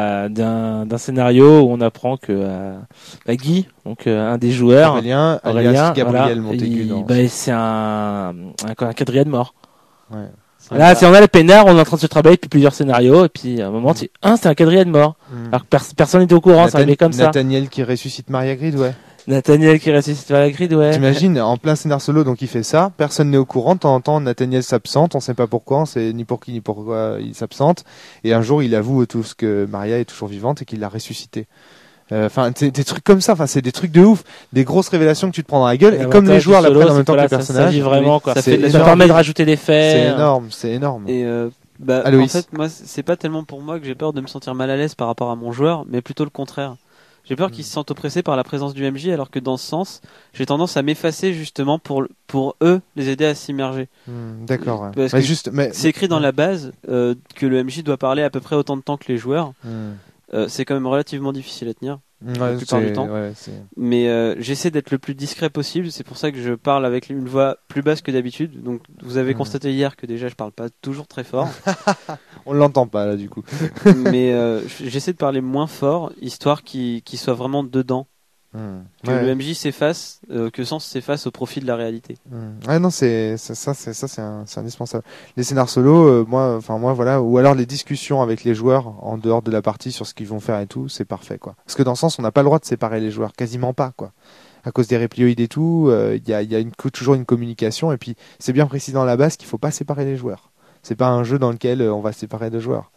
d'un scénario où on apprend que Guy, donc un des joueurs, Aurélien Gabriel Montaigu, c'est un quadrilla de mort. Ouais. Là, si on a le peinard, on est en train de se travailler depuis plusieurs scénarios, et puis à un moment, c'est un quadrilla de mort. Alors que personne n'était au courant, ça arrivait comme ça. Nathaniel qui ressuscite Maria Grid, ouais. Nathaniel qui ressuscite Maria Grid, ouais. T'imagines, en plein scénar solo, donc il fait ça, personne n'est au courant, de temps en temps, Nathaniel s'absente, on sait pas pourquoi, on sait ni pour qui ni pourquoi il s'absente, et un jour il avoue tout ce que Maria est toujours vivante et qu'il l'a ressuscitée. Enfin, des trucs comme ça, c'est des trucs de ouf, des grosses révélations que tu te prends dans la gueule, et comme les joueurs l'apprennent en même temps que les personnages. Ça vit vraiment, quoi. Ça permet de rajouter des faits. C'est énorme. Et, en fait, moi, c'est pas tellement pour moi que j'ai peur de me sentir mal à l'aise par rapport à mon joueur, mais plutôt le contraire. J'ai peur qu'ils se sentent oppressés par la présence du MJ, alors que dans ce sens, j'ai tendance à m'effacer justement pour eux, les aider à s'immerger. D'accord. Parce que c'est écrit dans la base que le MJ doit parler à peu près autant de temps que les joueurs. C'est quand même relativement difficile à tenir la plupart du temps. Mais j'essaie d'être le plus discret possible. C'est pour ça que je parle avec une voix plus basse que d'habitude. Donc vous avez constaté hier que déjà je parle pas toujours très fort. On l'entend pas là du coup. Mais j'essaie de parler moins fort, histoire qu'il soit vraiment dedans Que le MJ s'efface, que Sens s'efface au profit de la réalité. Ouais, non, c'est indispensable. Les scénars solo, moi, voilà, ou alors les discussions avec les joueurs en dehors de la partie sur ce qu'ils vont faire et tout, c'est parfait, quoi. Parce que dans Sens, on n'a pas le droit de séparer les joueurs, quasiment pas, quoi. À cause des réplioïdes et tout, il y a toujours une communication, et puis c'est bien précis dans la base qu'il faut pas séparer les joueurs. C'est pas un jeu dans lequel on va séparer deux joueurs.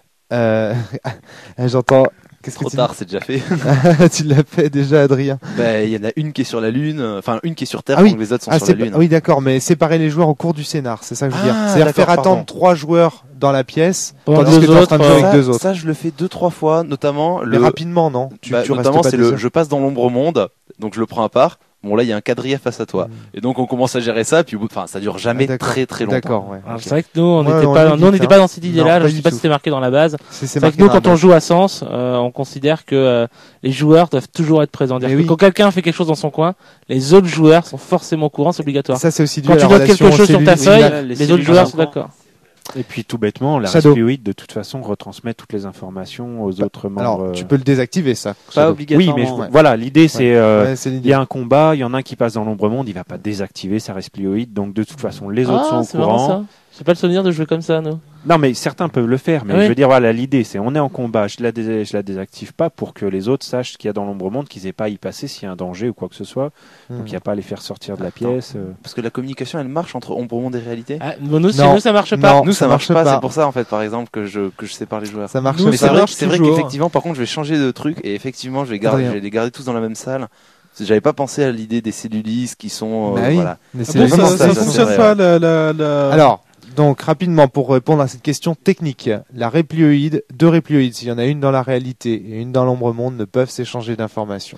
J'entends. Trop tard, c'est déjà fait. Tu l'as fait déjà, Adrien. Il y en a une qui est sur la Lune, enfin une qui est sur Terre, donc les autres sont sur la Lune. Oui, d'accord, mais séparer les joueurs au cours du scénar, c'est ça que je veux dire. C'est-à-dire faire attendre 3 joueurs dans la pièce, tandis que tu es en train de jouer avec 2 autres. Ça, je le fais 2-3 fois, notamment. Mais rapidement, non. Notamment, c'est je passe dans l'ombre monde, donc je le prends à part. Bon, là, il y a un quadrilla face à toi. Et donc, on commence à gérer ça, puis ça dure jamais très très longtemps. D'accord, ouais. C'est vrai que nous, on n'était pas dans cette idée-là. Je sais pas si c'était marqué dans la base. C'est vrai que nous, quand on joue à Sens, on considère que les joueurs doivent toujours être présents. Quand quelqu'un fait quelque chose dans son coin, les autres joueurs sont forcément au courant, c'est obligatoire. Ça, c'est aussi dû quand à la tu notes quelque chose sur ta feuille, les les autres joueurs sont d'accord. Et puis tout bêtement, la Respioid de toute façon retransmet toutes les informations aux autres membres. Alors, tu peux le désactiver, ça. Pas obligatoirement. Oui, mais voilà, l'idée c'est il y a un combat, il y en a un qui passe dans l'ombre monde, il va pas désactiver sa Respioid, donc de toute façon les autres sont au courant. Marrant, ça. J'ai pas le souvenir de jouer comme ça, nous. Non, mais certains peuvent le faire, mais je veux dire, voilà, l'idée c'est on est en combat, je la désactive pas pour que les autres sachent ce qu'il y a dans l'ombre monde, qu'ils aient pas à y passer s'il y a un danger ou quoi que ce soit. Donc il n'y a pas à les faire sortir de la pièce. Parce que la communication elle marche entre ombre monde et réalité. Nous ça marche pas. Nous ça marche pas, c'est pour ça en fait par exemple que je sépare les joueurs. Ça marche mais pas. c'est vrai qu'effectivement par contre je vais changer de truc et effectivement je vais les garder tous dans la même salle. J'avais pas pensé à l'idée des cellulises qui sont voilà. Mais ça fonctionne pas la. Alors donc rapidement pour répondre à cette question technique, la réplioïde, 2 réplioïdes, s'il y en a une dans la réalité et une dans l'ombre monde, ne peuvent s'échanger d'informations.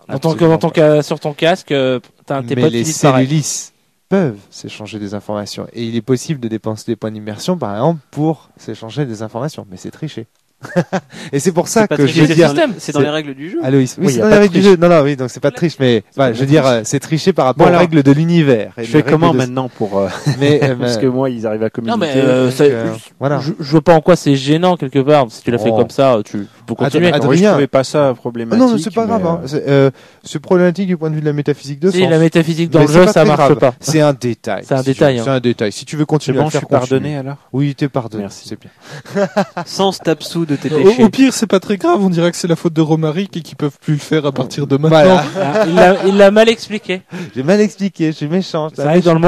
Voilà. Sur ton casque, t'as tes mais potes les qui disparaissent. cellulises peuvent s'échanger des informations et il est possible de dépenser des points d'immersion par exemple pour s'échanger des informations, mais c'est triché. Et c'est pour ça que je veux dire, c'est dans les règles du jeu. Aloïs, oui, c'est dans les règles du jeu. Non, oui, donc c'est pas de triche, mais je veux dire, c'est triché par rapport aux règles de l'univers. Je fais comment maintenant pour parce que moi, ils arrivent à communiquer. Non, mais voilà. Je vois pas en quoi c'est gênant quelque part. Si tu l'as fait comme ça, tu peux continuer. Adrien, je trouvais pas ça problématique. Non, c'est pas grave. C'est problématique du point de vue de la métaphysique de Sens. Si la métaphysique dans le jeu, ça marche pas. C'est un détail. C'est un détail. C'est un détail. Si tu veux continuer à le faire, je suis pardonné alors. Oui, t'es pardonné. Merci. C'est bien. Sens tape sous de tes péchés. Au pire, c'est pas très grave, on dirait que c'est la faute de Romaric et qu'ils peuvent plus le faire à partir de maintenant. Voilà. Il l'a mal expliqué. J'ai mal expliqué, je suis méchant. C'est vrai que dans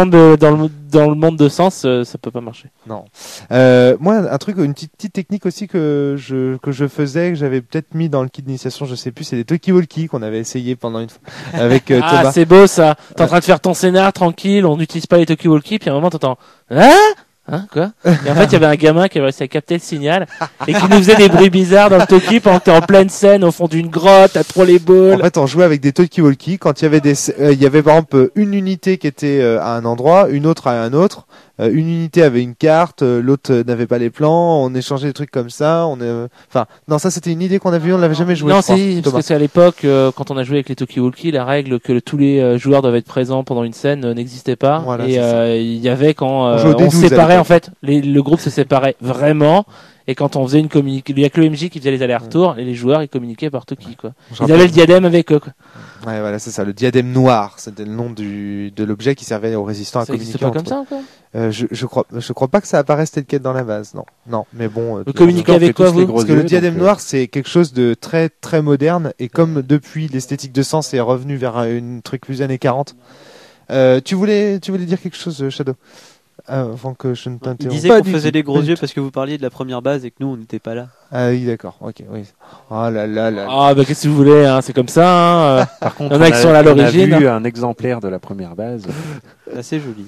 le monde de Sens, ça peut pas marcher. Non. Moi, une petite technique aussi que je faisais, que j'avais peut-être mis dans le kit d'initiation, je sais plus, c'est des talkie-walkie qu'on avait essayé pendant une fois avec Thomas. C'est beau ça. T'es en train de faire ton scénar tranquille, on n'utilise pas les talkie-walkie, puis à un moment t'entends quoi? Et en fait, il y avait un gamin qui avait réussi à capter le signal et qui nous faisait des bruits bizarres dans le talkie pendant que t'es en pleine scène au fond d'une grotte à trop les balles. En fait, on jouait avec des talkie-walkie quand il y avait il y avait par exemple une unité qui était à un endroit, une autre à un autre. Une unité avait une carte, l'autre n'avait pas les plans, on échangeait des trucs comme ça, non, ça c'était une idée qu'on avait eue, on l'avait jamais joué. Non, parce que c'est à l'époque, quand on a joué avec les talkie-walkie, la règle que tous les joueurs doivent être présents pendant une scène n'existait pas. Voilà, et il y avait quand on séparait en fait, le groupe se séparait vraiment. Et quand on faisait une communication, il y a que le MJ qui faisait les allers-retours et les joueurs ils communiquaient par talkie quoi. Ils avaient le diadème avec eux quoi. Ouais, voilà, c'est ça, le diadème noir, c'était le nom de l'objet qui servait aux résistants à communiquer. C'est pas comme ça encore. Je crois pas que ça apparaisse tel quel dans la base, non. Mais bon. Vous communiquez avec quoi vous? Parce que le diadème noir c'est quelque chose de très très moderne et comme depuis l'esthétique de Sens est revenu vers un truc plus années 40. Tu voulais dire quelque chose, Shadow? Avant que je ne t'interrompe. Il disait qu'on faisait des gros yeux parce que vous parliez de la première base et que nous on n'était pas là. Ah oui, d'accord. Ok, oui. Oh là là là. Ah bah qu'est-ce que vous voulez, hein, c'est comme ça. Hein. Par contre, il y en a qui sont là à l'origine. On a vu un exemplaire de la première base. Assez joli.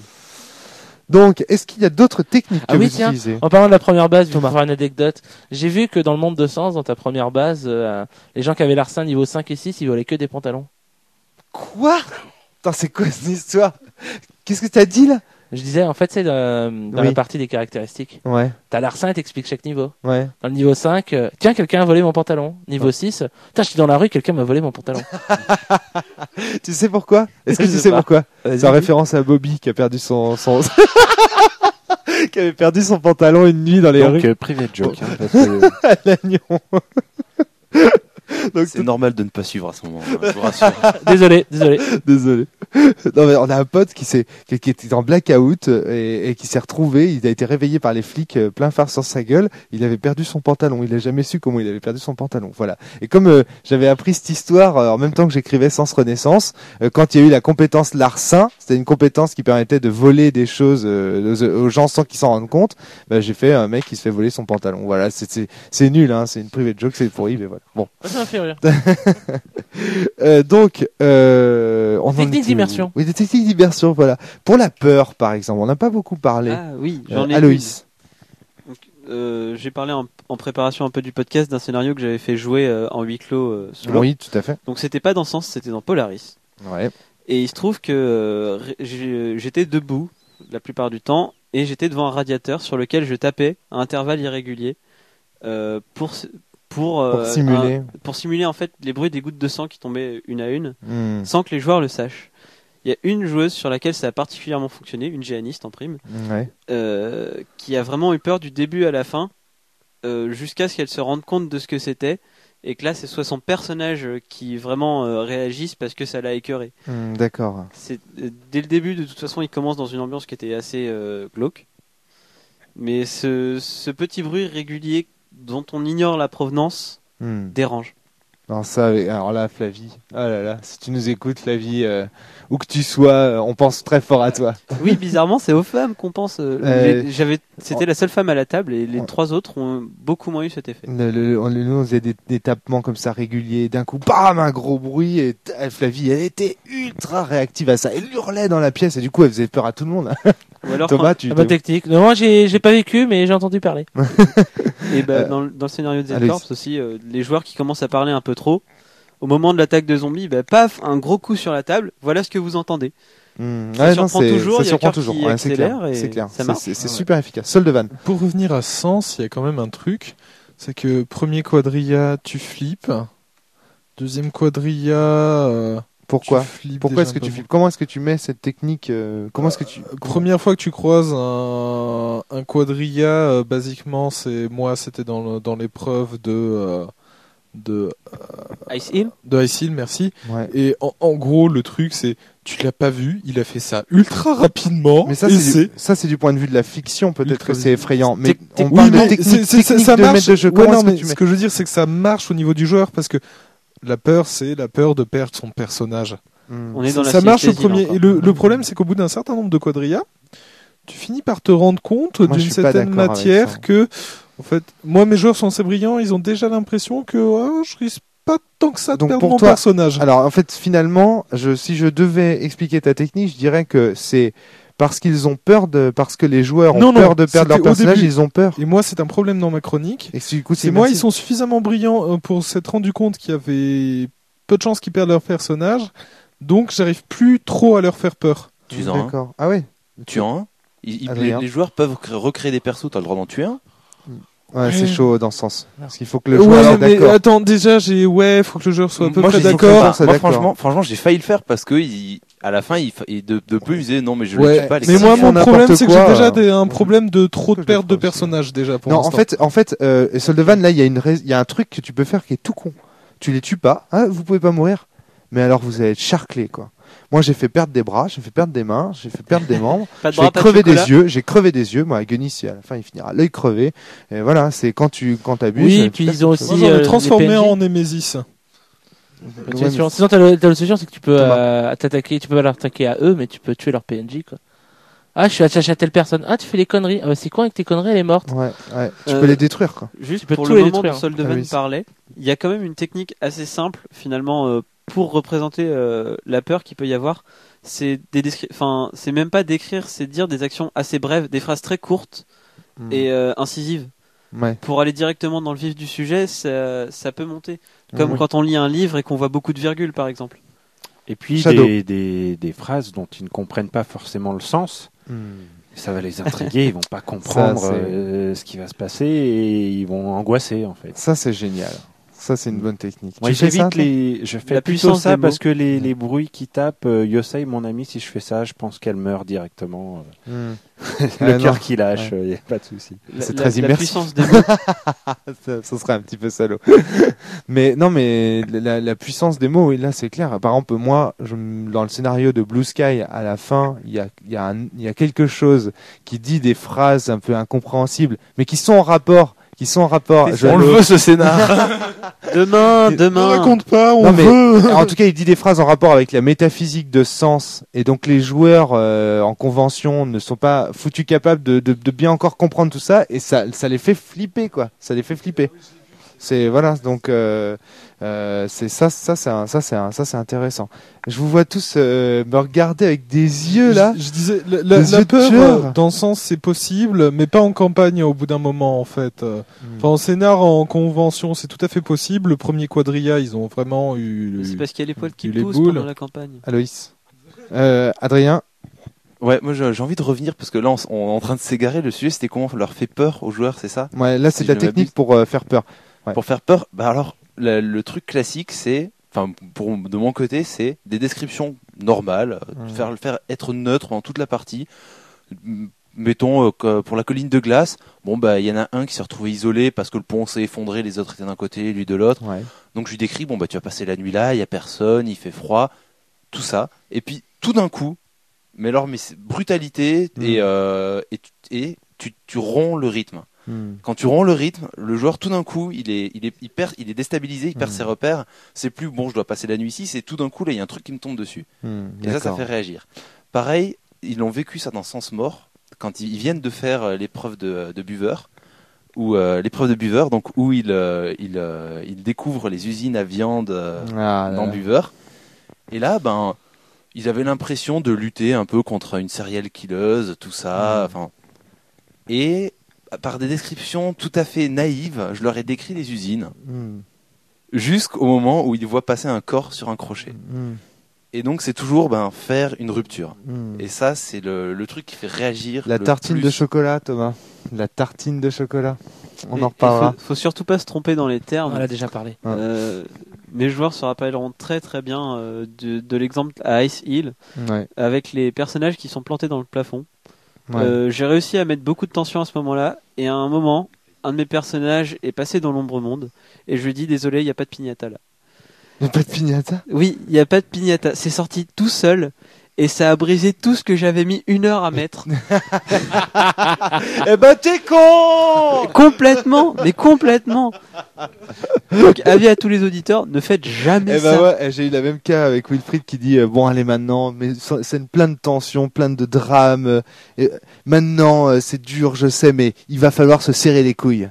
Donc, est-ce qu'il y a d'autres techniques que vous utilisez? En parlant de la première base, je vais faire une anecdote. J'ai vu que dans le monde de Sens, dans ta première base, les gens qui avaient l'arsen niveau 5 et 6, ils volaient que des pantalons. Quoi? Attends, c'est quoi cette histoire? Qu'est-ce que t'as dit là? Je disais, en fait, c'est dans la partie des caractéristiques. Ouais. T'as l'arsen et t'expliques chaque niveau. Ouais. Dans le niveau 5, tiens, quelqu'un a volé mon pantalon. Niveau 6, je suis dans la rue, quelqu'un m'a volé mon pantalon. Tu sais pourquoi? Est-ce que tu sais pourquoi? C'est en référence à Bobby qui a perdu son... qui avait perdu son pantalon une nuit dans les rues. Donc, private joke. Hein, parce que... L'agnon. Donc, c'est normal de ne pas suivre à ce moment. Je vous rassure. Désolé. Non, mais on a un pote qui était en blackout et qui s'est retrouvé. Il a été réveillé par les flics plein phare sur sa gueule. Il avait perdu son pantalon. Il a jamais su comment il avait perdu son pantalon. Voilà. Et comme j'avais appris cette histoire en même temps que j'écrivais Sens Renaissance, quand il y a eu la compétence larcin, c'était une compétence qui permettait de voler des choses aux gens sans qu'ils s'en rendent compte. Bah, j'ai fait un mec qui se fait voler son pantalon. Voilà, c'est nul, hein. C'est une private joke, c'est pourri, mais voilà. Bon. Ça m'a fait rire. Donc, on technique d'immersion. Oui, des techniques d'immersion, voilà. Pour la peur, par exemple, on n'a pas beaucoup parlé. Ah oui, j'en ai. Aloïs. J'ai parlé en préparation un peu du podcast d'un scénario que j'avais fait jouer en huis clos solo. Oui, tout à fait. Donc c'était pas dans Sens, c'était dans Polaris. Ouais. Et il se trouve que j'étais debout la plupart du temps et j'étais devant un radiateur sur lequel je tapais à intervalles irréguliers pour simuler en fait les bruits des gouttes de sang qui tombaient une à une sans que les joueurs le sachent. Il y a une joueuse sur laquelle ça a particulièrement fonctionné, une géaniste en prime, qui a vraiment eu peur du début à la fin jusqu'à ce qu'elle se rende compte de ce que c'était et que là ce soit son personnage qui vraiment réagisse parce que ça l'a écœuré. D'accord. Dès le début, de toute façon, il commence dans une ambiance qui était assez glauque. Mais ce petit bruit régulier dont on ignore la provenance dérange. Alors là, Flavie, oh là là, si tu nous écoutes, Flavie, où que tu sois, on pense très fort à toi. Oui, bizarrement, c'est aux femmes qu'on pense. C'était la seule femme à la table et les trois autres ont beaucoup moins eu cet effet. Nous, on faisait des tapements comme ça réguliers, d'un coup, bam, un gros bruit, et Flavie, elle était ultra réactive à ça. Elle hurlait dans la pièce et du coup, elle faisait peur à tout le monde. Ou alors, Thomas, technique. Non, moi, j'ai pas vécu, mais j'ai entendu parler. Et dans le scénario de Z-Corps aussi, les joueurs qui commencent à parler un peu trop, au moment de l'attaque de zombies, paf, un gros coup sur la table, voilà ce que vous entendez. Ça surprend toujours, il y a cœur qui accélère et c'est clair. Ça marche. C'est super efficace. Soldevan. Pour revenir à Sens, il y a quand même un truc, c'est que premier quadrilla, tu flippes, deuxième quadrilla... Pourquoi est-ce que tu flippes? Comment est-ce que tu mets cette technique Première fois que tu croises un quadrilla, basiquement, c'était dans l'épreuve de Ice Hill. De Ice Hill, merci. Ouais. Et en gros, le truc, c'est tu l'as pas vu, il a fait ça ultra rapidement. Mais ça, c'est du point de vue de la fiction, peut-être que c'est effrayant. Mais on parle de technique ça de marche. maître de jeu. Ce que je veux dire, c'est que ça marche au niveau du joueur parce que la peur, c'est la peur de perdre son personnage. On est dans ça marche au premier. Et le problème, c'est qu'au bout d'un certain nombre de quadrillas, tu finis par te rendre compte d'une certaine matière que, en fait, moi, mes joueurs sont assez brillants, ils ont déjà l'impression que je risque pas tant que ça de perdre mon personnage. Alors, en fait, finalement, si je devais expliquer ta technique, je dirais que c'est parce qu'ils ont peur parce que les joueurs ont peur de perdre leur personnage, ils ont peur. Et moi, c'est un problème dans ma chronique. Et du coup, ils sont suffisamment brillants pour s'être rendu compte qu'il y avait peu de chances qu'ils perdent leur personnage, donc j'arrive plus trop à leur faire peur. Tu en D'accord. Ah ouais. Tu en un. Les joueurs peuvent recréer des persos, t'as le droit d'en tuer un. Ouais, c'est chaud dans ce sens. Parce qu'il faut que le joueur soit mais d'accord. Attends, déjà, faut que le joueur soit à peu près d'accord. Moi, franchement, j'ai failli le faire parce que à la fin, de plus, il disait non, mais je le tue pas. Mais moi, mon problème, c'est que j'ai déjà un problème de trop de perte de personnages déjà pour l'instant. En fait, Soldevan, là, il y a un truc que tu peux faire qui est tout con. Tu les tues pas, vous pouvez pas mourir, mais alors vous allez être charclés, quoi. Moi, j'ai fait perdre des bras, j'ai fait perdre des mains, j'ai fait perdre des membres, j'ai crevé des yeux. Moi, Gunis, à la fin, il finira l'œil crevé. Et voilà, c'est quand t'abuses. Oui, puis ils ont aussi transformé en Némésis. Sinon, t'as le solution, c'est que tu peux t'attaquer, tu peux pas leur attaquer à eux, mais tu peux tuer leur PNJ, quoi. Ah, je suis attaché à telle personne. Ah, tu fais des conneries. Ah, bah, c'est quoi avec tes conneries, elle est morte. Ouais. Tu peux les détruire, quoi. Juste pour le moment où Soldevan parlait, il y a quand même une technique assez simple, finalement, pour représenter la peur qu'il peut y avoir. C'est c'est même pas décrire, c'est dire des actions assez brèves, des phrases très courtes et incisives. Ouais. Pour aller directement dans le vif du sujet, ça peut monter. Comme quand on lit un livre et qu'on voit beaucoup de virgules, par exemple. Et puis des phrases dont ils ne comprennent pas forcément le sens. Ça va les intriguer, ils vont pas comprendre ce qui va se passer et ils vont angoisser, en fait. Ça, c'est génial. Ça, c'est une bonne technique. Moi, je fais plutôt ça parce que les bruits qui tapent, Yosei, mon ami, si je fais ça, je pense qu'elle meurt directement. Le cœur qui lâche, il n'y a pas de souci. C'est très immersif. La puissance des mots. ça serait un petit peu salaud. mais non, mais la puissance des mots, oui, là, c'est clair. Par exemple, moi, dans le scénario de Blue Sky, à la fin, il y a quelque chose qui dit des phrases un peu incompréhensibles, mais qui sont en rapport. On le veut, ce scénar. Demain. Ne raconte pas, on mais, veut. En tout cas, il dit des phrases en rapport avec la métaphysique de sens. Et donc, les joueurs en convention ne sont pas foutus capables de bien encore comprendre tout ça. Et ça les fait flipper, quoi. Ça les fait flipper. C'est voilà, donc c'est ça c'est intéressant. Je vous vois tous me regarder avec des yeux là. Je disais la peur dans le sens c'est possible, mais pas en campagne au bout d'un moment en fait. Enfin en scénar, en convention, c'est tout à fait possible. Le premier quadrilla, ils ont vraiment eu. C'est parce qu'il y a les poils qui les poussent boules. pendant la campagne. Aloïs, Adrien. Ouais, moi j'ai envie de revenir parce que là on est en train de s'égarer. Le sujet c'était comment on leur fait peur aux joueurs, c'est ça? Ouais, là c'est de la technique pour faire peur. Ouais. Pour faire peur, bah alors le truc classique c'est, enfin de mon côté c'est des descriptions normales, faire être neutre pendant toute la partie. Mettons pour la colline de glace, bon bah il y en a un qui s'est retrouvé isolé parce que le pont s'est effondré, les autres étaient d'un côté, lui de l'autre. Ouais. Donc je lui décris, bon bah tu vas passer la nuit là, il y a personne, il fait froid, tout ça. Et puis tout d'un coup, mais c'est brutalité et tu romps le rythme. Quand tu romps le rythme, le joueur tout d'un coup il est déstabilisé, il perd ses repères. C'est plus bon, je dois passer la nuit ici, c'est tout d'un coup là il y a un truc qui me tombe dessus. Et ça fait réagir. Pareil, ils l'ont vécu ça dans Sens Mort quand ils viennent de faire l'épreuve de buveur ou l'épreuve de buveur, donc où ils découvrent les usines à viande dans buveur. Et là ils avaient l'impression de lutter un peu contre une serial killeuse, tout ça. Et par des descriptions tout à fait naïves, je leur ai décrit les usines, jusqu'au moment où ils voient passer un corps sur un crochet. Et donc c'est toujours faire une rupture. Et ça c'est le truc qui fait réagir. La tartine de chocolat, Thomas. La tartine de chocolat. On en reparlera. Faut surtout pas se tromper dans les termes. On en a déjà parlé. Mes joueurs se rappelleront très très bien de l'exemple à Ice Hill, avec les personnages qui sont plantés dans le plafond. J'ai réussi à mettre beaucoup de tension à ce moment-là, et à un moment, un de mes personnages est passé dans l'ombre monde, et je lui dis désolé, il n'y a pas de piñata là. Il n'y a pas de piñata ? Oui, il n'y a pas de piñata. C'est sorti tout seul, et ça a brisé tout ce que j'avais mis 1 heure à mettre. Eh ben t'es con ! Complètement, mais complètement. Donc avis à tous les auditeurs, ne faites jamais ça. Ouais, j'ai eu la même cas avec Wilfried qui dit bon allez maintenant, mais c'est plein de tension, plein de drames. Maintenant c'est dur, je sais, mais il va falloir se serrer les couilles.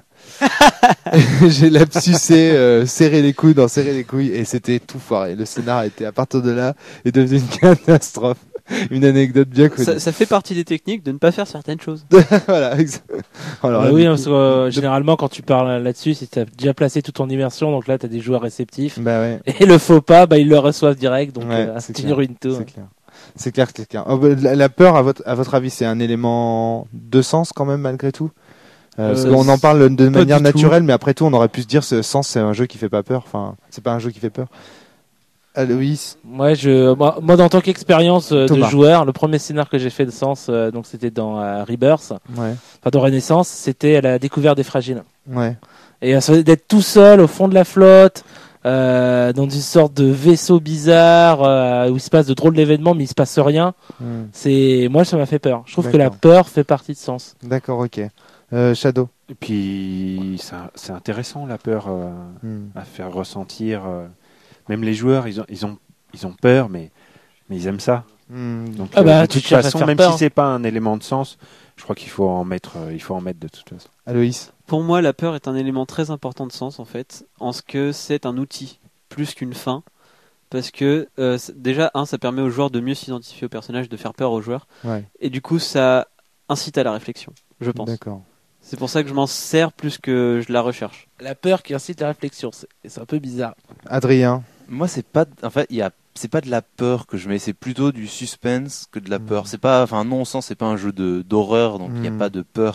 J'ai lapsusé serrer les couilles et c'était tout foiré. Le scénar était à partir de là est devenu une catastrophe. Une anecdote bien connue. Ça fait partie des techniques de ne pas faire certaines choses. Voilà. Alors, oui, parce que généralement quand tu parles là-dessus, si tu as déjà placé toute ton immersion, donc là tu as des joueurs réceptifs. Bah ouais. Et le faux pas, ils le reçoivent direct, donc tu ruines tout. C'est clair. La peur, à votre avis, c'est un élément de sens quand même malgré tout. Parce qu'on en parle de manière naturelle, mais après tout, on aurait pu se dire ce sens, c'est un jeu qui fait pas peur. Enfin, c'est pas un jeu qui fait peur. Aloïs. Moi, en tant qu'expérience de joueur, le premier scénar que j'ai fait de sens, donc c'était dans Rebirth, dans Renaissance, c'était la découverte des fragiles. Ouais. Et d'être tout seul au fond de la flotte, dans une sorte de vaisseau bizarre où il se passe de drôles d'événements, mais il se passe rien. Moi, ça m'a fait peur. Je trouve que la peur fait partie de sens. D'accord, ok. Shadow. Et puis c'est intéressant la peur à faire ressentir. Même les joueurs, ils ont peur, mais ils aiment ça. Donc de toute façon, même si c'est pas un élément de sens, je crois qu'il faut en mettre de toute façon. Aloïs. Pour moi, la peur est un élément très important de sens en fait, en ce que c'est un outil plus qu'une fin, parce que déjà ça permet aux joueurs de mieux s'identifier au personnage, de faire peur aux joueurs, et du coup ça incite à la réflexion, je pense. D'accord. C'est pour ça que je m'en sers plus que je la recherche. La peur qui incite à la réflexion, c'est un peu bizarre. Adrien. Moi, c'est pas de la peur que je mets, c'est plutôt du suspense que de la peur. C'est pas, non sens, c'est pas un jeu d'horreur, donc il n'y a pas de peur.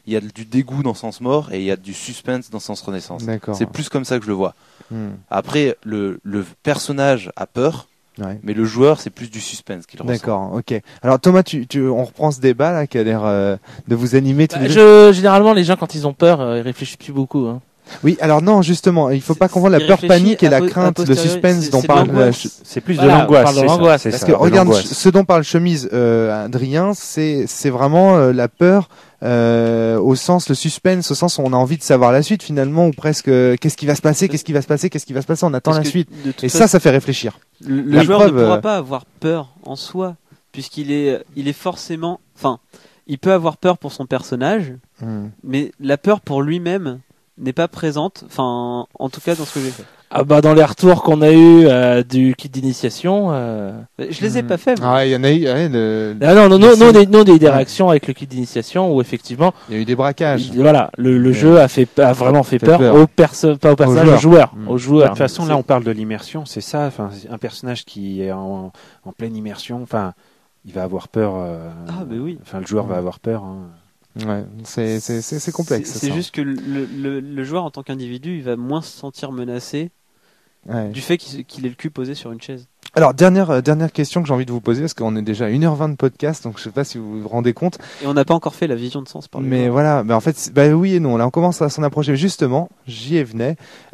il y a du dégoût dans Sens Mort et il y a du suspense dans Sens Renaissance. D'accord. C'est plus comme ça que je le vois. Après, le personnage a peur, mais le joueur, c'est plus du suspense qu'il ressent. D'accord, ok. Alors Thomas, on reprend ce débat là qui a l'air de vous animer tous les deux. Généralement, les gens, quand ils ont peur, ils réfléchissent plus beaucoup. Hein. Oui, alors non, justement, il faut pas confondre la peur panique et la crainte, le suspense dont parle. C'est plus de l'angoisse. Parce que regarde, ce dont parle Chemise, Adrien, c'est vraiment la peur. Au sens le suspense, au sens où on a envie de savoir la suite finalement, ou presque qu'est-ce qui va se passer, on attend la suite, et ça fait réfléchir. Le joueur ne pourra pas avoir peur en soi, puisqu'il est forcément, enfin, il peut avoir peur pour son personnage, mais la peur pour lui-même n'est pas présente, enfin, en tout cas dans ce que j'ai fait. Ah bah dans les retours qu'on a eu du kit d'initiation, je les ai pas fait. Ah, il y en a eu. Non, on a eu des réactions avec le kit d'initiation où effectivement il y a eu des braquages. Voilà, le jeu a vraiment fait peur pas au personnage, aux joueurs. De toute façon, là, on parle de l'immersion, c'est ça. Enfin, un personnage qui est en pleine immersion, enfin, il va avoir peur. Mais oui. Enfin, le joueur va avoir peur. Hein. Ouais, c'est complexe. C'est juste que le joueur en tant qu'individu, il va moins se sentir menacé du fait qu'il ait le cul posé sur une chaise. Alors dernière question que j'ai envie de vous poser, parce qu'on est déjà à 1h20 de podcast, donc je sais pas si vous vous rendez compte. Et on n'a pas encore fait la vision de sens par le Mais voilà, en fait, oui et non. Là, on commence à s'en approcher. Justement, j'y venais.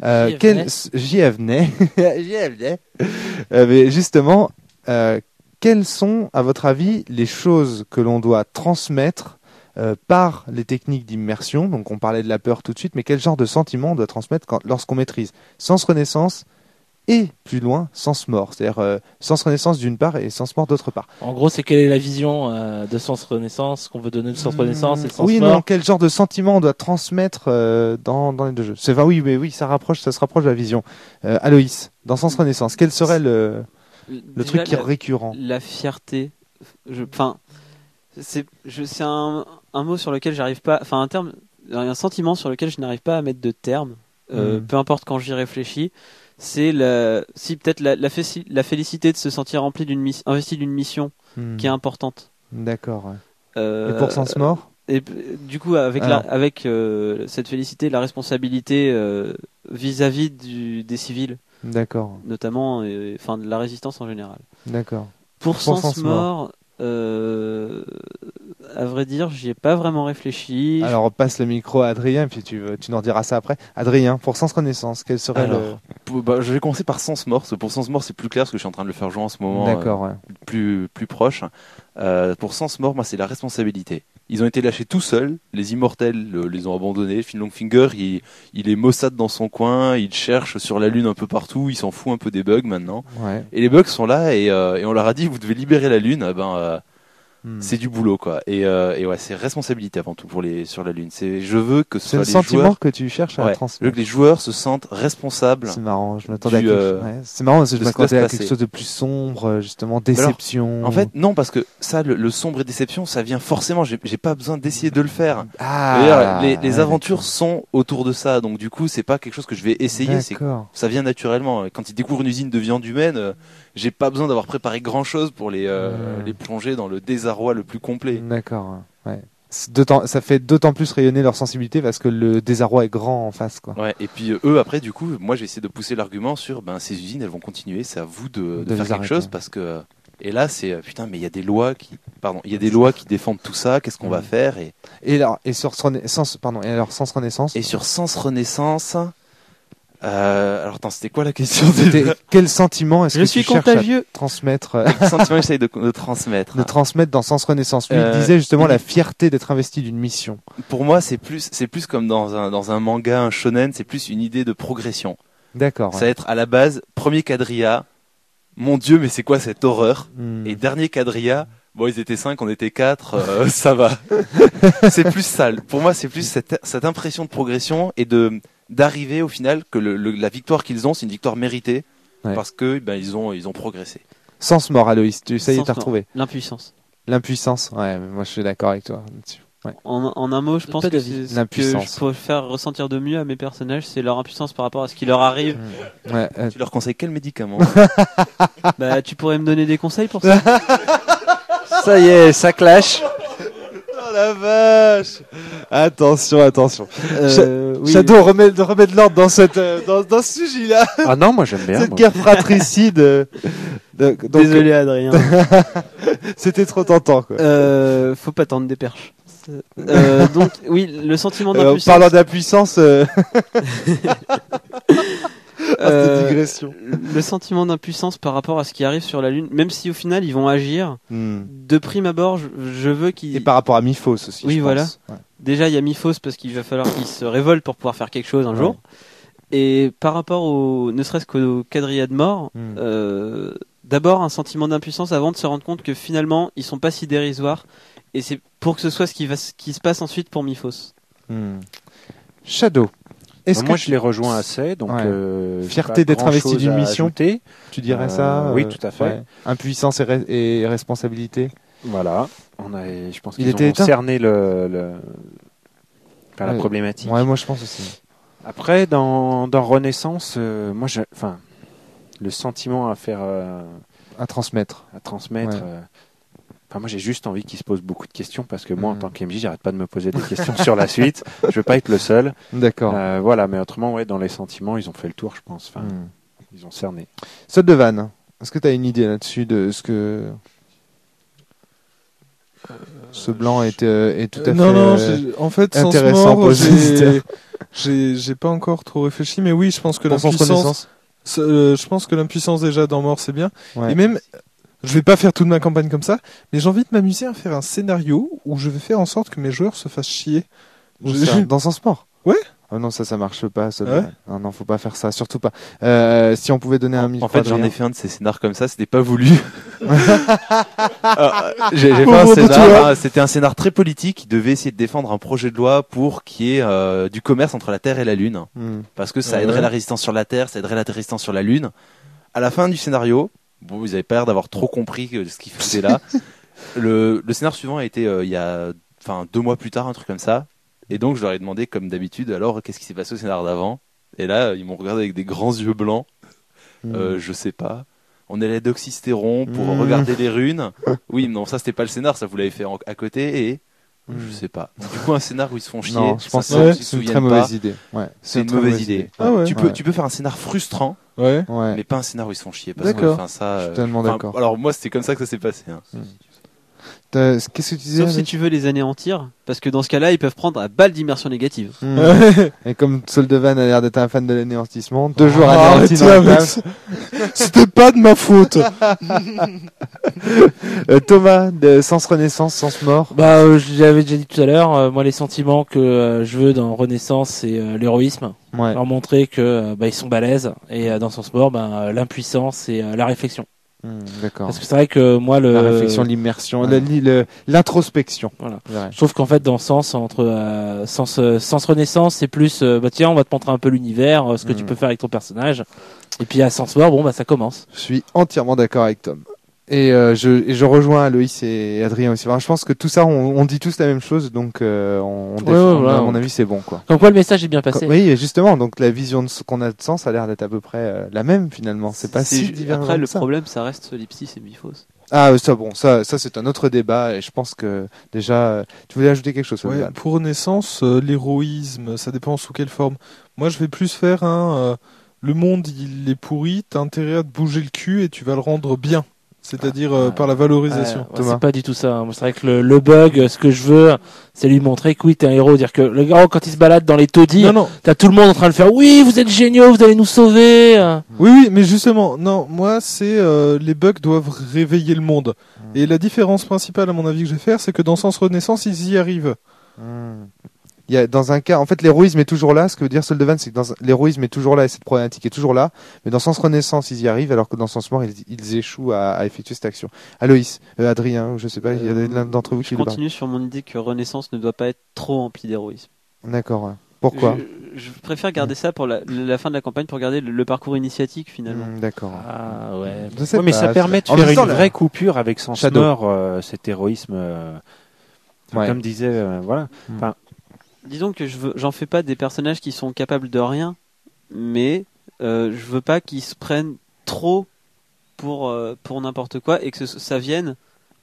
Mais justement, quelles sont, à votre avis, les choses que l'on doit transmettre par les techniques d'immersion? Donc on parlait de la peur tout de suite, mais quel genre de sentiment on doit transmettre lorsqu'on maîtrise Sens Renaissance et plus loin Sens Mort, c'est-à-dire Sens Renaissance d'une part et Sens Mort d'autre part? En gros, c'est quelle est la vision de Sens Renaissance qu'on veut donner de Sens Renaissance et Sens Mort? Non, quel genre de sentiment on doit transmettre dans les deux jeux? Oui, ça se rapproche de la vision. Aloïs, dans Sens Renaissance, quel serait le truc qui est récurrent? La fierté. C'est un mot sur lequel j'arrive pas, enfin un sentiment sur lequel je n'arrive pas à mettre de terme, peu importe quand j'y réfléchis. C'est peut-être la félicité de se sentir investi d'une mission qui est importante. D'accord. Et pour Sens Mort? Et du coup, avec cette félicité, la responsabilité vis-à-vis des civils. D'accord. Notamment, de la résistance en général. D'accord. Pour Sens Mort, à vrai dire, j'y ai pas vraiment réfléchi. Alors on passe le micro à Adrien, puis tu nous rediras ça après. Adrien, pour Sens Renaissance, quel serait je vais commencer par Sens Mort. Pour Sens Mort, c'est plus clair parce que je suis en train de le faire jouer en ce moment. D'accord, plus proche. Pour Sens Mort, moi, c'est la responsabilité. Ils ont été lâchés tout seuls. Les immortels les ont abandonnés. Fin Longfinger, il est maussade dans son coin. Il cherche sur la lune un peu partout. Il s'en fout un peu des bugs maintenant. Ouais. Et les bugs sont là et on leur a dit vous devez libérer la lune. C'est du boulot quoi. Et ouais, c'est responsabilité avant tout sur la lune. Je veux que ce soit le sentiment que tu cherches à transmettre. Je veux que les joueurs se sentent responsables. C'est marrant, je m'attendais c'est marrant parce que je m'attendais à quelque chose de plus sombre, justement déception. Alors, en fait, non, parce que ça, le sombre et déception, ça vient forcément. J'ai pas besoin d'essayer de le faire. Les aventures sont autour de ça, donc du coup, c'est pas quelque chose que je vais essayer. Ça vient naturellement. Quand ils découvrent une usine de viande humaine, j'ai pas besoin d'avoir préparé grand chose pour les plonger dans le désarroi le plus complet. D'accord. Ouais. Ça fait d'autant plus rayonner leur sensibilité parce que le désarroi est grand en face, quoi. Ouais. Et puis eux après, du coup, moi j'ai essayé de pousser l'argument sur ces usines, elles vont continuer. C'est à vous de faire quelque chose parce que. Et là, c'est putain, mais il y a des lois qui défendent tout ça. Qu'est-ce qu'on va faire et sur Sens Renaissance. Et sur Sens Renaissance. Alors attends, c'était quoi la question? Quel sentiment est-ce que tu cherches à transmettre? Quel sentiment j'essaye de transmettre? De transmettre dans Sens Renaissance. Lui, il disait justement la fierté d'être investi d'une mission. Pour moi, c'est plus comme dans un manga, un shonen, c'est plus une idée de progression. D'accord. Ça va être à la base, premier quadrilla, mon Dieu, mais c'est quoi cette horreur? Et dernier quadrilla, bon, ils étaient 5, on était 4, ça va. C'est plus ça. Pour moi, c'est plus cette impression de progression et d'arriver au final que la victoire qu'ils ont, c'est une victoire méritée parce que ils ont progressé. Sens Mort, Aloïs, ça y est, t'as retrouvé. L'impuissance. L'impuissance, ouais, moi je suis d'accord avec toi là-dessus. Ouais. En un mot, je pense que c'est ce que je peux faire ressentir de mieux à mes personnages, c'est leur impuissance par rapport à ce qui leur arrive. Ouais, tu leur conseilles quel médicament? Tu pourrais me donner des conseils pour ça? Ça y est, ça clash. la vache! Attention. Oui. Shadow, remets de l'ordre dans dans ce sujet-là. Ah non, moi j'aime bien. Cette guerre fratricide. Donc, Désolé Adrien. c'était trop tentant, quoi. Faut pas tendre des perches. Donc oui, le sentiment d'impuissance. Parlant d'impuissance. Cette digression. Le sentiment d'impuissance par rapport à ce qui arrive sur la Lune, même si au final ils vont agir, de prime abord, je veux qu'ils... Et par rapport à Miphos aussi. Oui, je voilà. pense. Ouais. Déjà, il y a Miphos parce qu'il va falloir qu'il se révolte pour pouvoir faire quelque chose un jour. Et par rapport ne serait-ce qu'au quadrillade mort, d'abord un sentiment d'impuissance avant de se rendre compte que finalement ils sont pas si dérisoires. Et c'est pour que ce soit ce qui se passe ensuite pour Miphos. Shadow. Moi, je les rejoins assez. Donc, fierté d'être investi d'une mission. Ajouter. Tu dirais ça? Oui, tout à fait. Ouais. Impuissance et responsabilité. Voilà. Je pense qu'ils ont cerné la problématique. Ouais, moi je pense aussi. Après, dans Renaissance, moi, le sentiment à transmettre. Moi, j'ai juste envie qu'il se pose beaucoup de questions parce que moi, en tant qu'MJ, j'arrête pas de me poser des questions sur la suite. Je veux pas être le seul. D'accord. Voilà, mais autrement, dans les sentiments, ils ont fait le tour, je pense. Ils ont cerné. Soldevan, est-ce que tu as une idée là-dessus de ce que ce blanc est tout à fait Non, en fait, intéressant pour j'ai pas encore trop réfléchi, mais oui, je pense que l'impuissance. Je pense que l'impuissance déjà dans Mort, c'est bien. Ouais. Et même. Je vais pas faire toute ma campagne comme ça, mais j'ai envie de m'amuser à faire un scénario où je vais faire en sorte que mes joueurs se fassent chier. Dans son sport. Ouais. Oh non, ça marche pas. Non, faut pas faire ça, surtout pas. Si on pouvait donner un micro. En fait, j'en ai fait un de ces scénars comme ça, c'était pas voulu. J'ai fait un scénar, c'était un scénar très politique qui devait essayer de défendre un projet de loi pour qu'il y ait du commerce entre la Terre et la Lune. Parce que ça aiderait la résistance sur la Terre, ça aiderait la résistance sur la Lune. À la fin du scénario, vous avez pas l'air d'avoir trop compris ce qu'il faisait là. Le scénar suivant a été il y a 2 mois plus tard, un truc comme ça. Et donc je leur ai demandé, comme d'habitude, alors qu'est-ce qui s'est passé au scénar d'avant? Et là, ils m'ont regardé avec des grands yeux blancs. Je sais pas. On est allé d'oxystéron pour regarder les runes. Oui, non, ça c'était pas le scénar, ça vous l'avez fait à côté et je sais pas. Du coup, un scénar où ils se font chier. Non, je pense que c'est une très mauvaise idée. Ouais, c'est une mauvaise idée. Ah ouais. Tu peux faire un scénar frustrant. Ouais. Mais pas un scénar où ils se font chier. Parce d'accord. Que, ça, je suis tellement d'accord. Alors moi, c'était comme ça que ça s'est passé. Hein. Qu'est-ce que tu disais? Sauf si tu veux les anéantir, parce que dans ce cas-là, ils peuvent prendre à balle d'immersion négative. Et comme Soldevan a l'air d'être un fan de l'anéantissement, 2 jours anéantis dans le game. C'était pas de ma faute. Thomas, de Sens Renaissance, Sens Mort. J'avais déjà dit tout à l'heure, moi les sentiments que je veux dans Renaissance, c'est l'héroïsme. Ouais. Leur montrer que ils sont balèzes, et dans Sens Mort, l'impuissance et la réflexion. D'accord. Parce que c'est vrai que moi la réflexion, l'immersion, l'introspection. Voilà. Je trouve qu'en fait dans Sens Sens Renaissance, c'est plus tiens, on va te montrer un peu l'univers, ce que tu peux faire avec ton personnage. Et puis à Sens Mort, ça commence. Je suis entièrement d'accord avec Tom. Et je rejoins Loïs et Adrien aussi. Enfin, je pense que tout ça, on dit tous la même chose, donc à mon avis, c'est bon, quoi. Comme quoi, le message est bien passé. Oui, justement. Donc la vision qu'on a de Sens a l'air d'être à peu près la même finalement. C'est pas si différent. Après, le problème, ça reste Solipsis et Miphos. Ah, ça c'est un autre débat. Et je pense que déjà, tu voulais ajouter quelque chose. Pour Renaissance, l'héroïsme, ça dépend sous quelle forme. Moi, je vais plus faire le monde, il est pourri. T'as intérêt à te bouger le cul et tu vas le rendre bien. C'est-à-dire par la valorisation. C'est pas du tout ça. C'est vrai que le bug, ce que je veux, c'est lui montrer que oui, t'es un héros. Dire que le gars, quand il se balade dans les taudis, t'as tout le monde en train de faire oui, vous êtes géniaux, vous allez nous sauver. Oui, mais justement, non, moi, c'est les bugs doivent réveiller le monde. Et la différence principale, à mon avis, que je vais faire, c'est que dans Sens Renaissance, ils y arrivent. Il y a, dans un cas, en fait, l'héroïsme est toujours là. Ce que veut dire Soldevan, c'est que l'héroïsme est toujours là et cette problématique est toujours là. Mais dans Sens Renaissance, ils y arrivent, alors que dans Sens Mort, ils échouent à effectuer cette action. Aloïs, Adrien, je sais pas, il y a l'un d'entre vous qui je continue sur mon idée que Renaissance ne doit pas être trop emplie d'héroïsme. D'accord. Ouais. Pourquoi? Je préfère garder ça pour la fin de la campagne, pour garder le parcours initiatique finalement. D'accord. Ah ouais. Mais ça permet de faire une vraie coupure avec Sens Mort, cet héroïsme. Comme disait, voilà. Enfin. Disons que j'en fais pas des personnages qui sont capables de rien, mais je veux pas qu'ils se prennent trop pour n'importe quoi et que ça vienne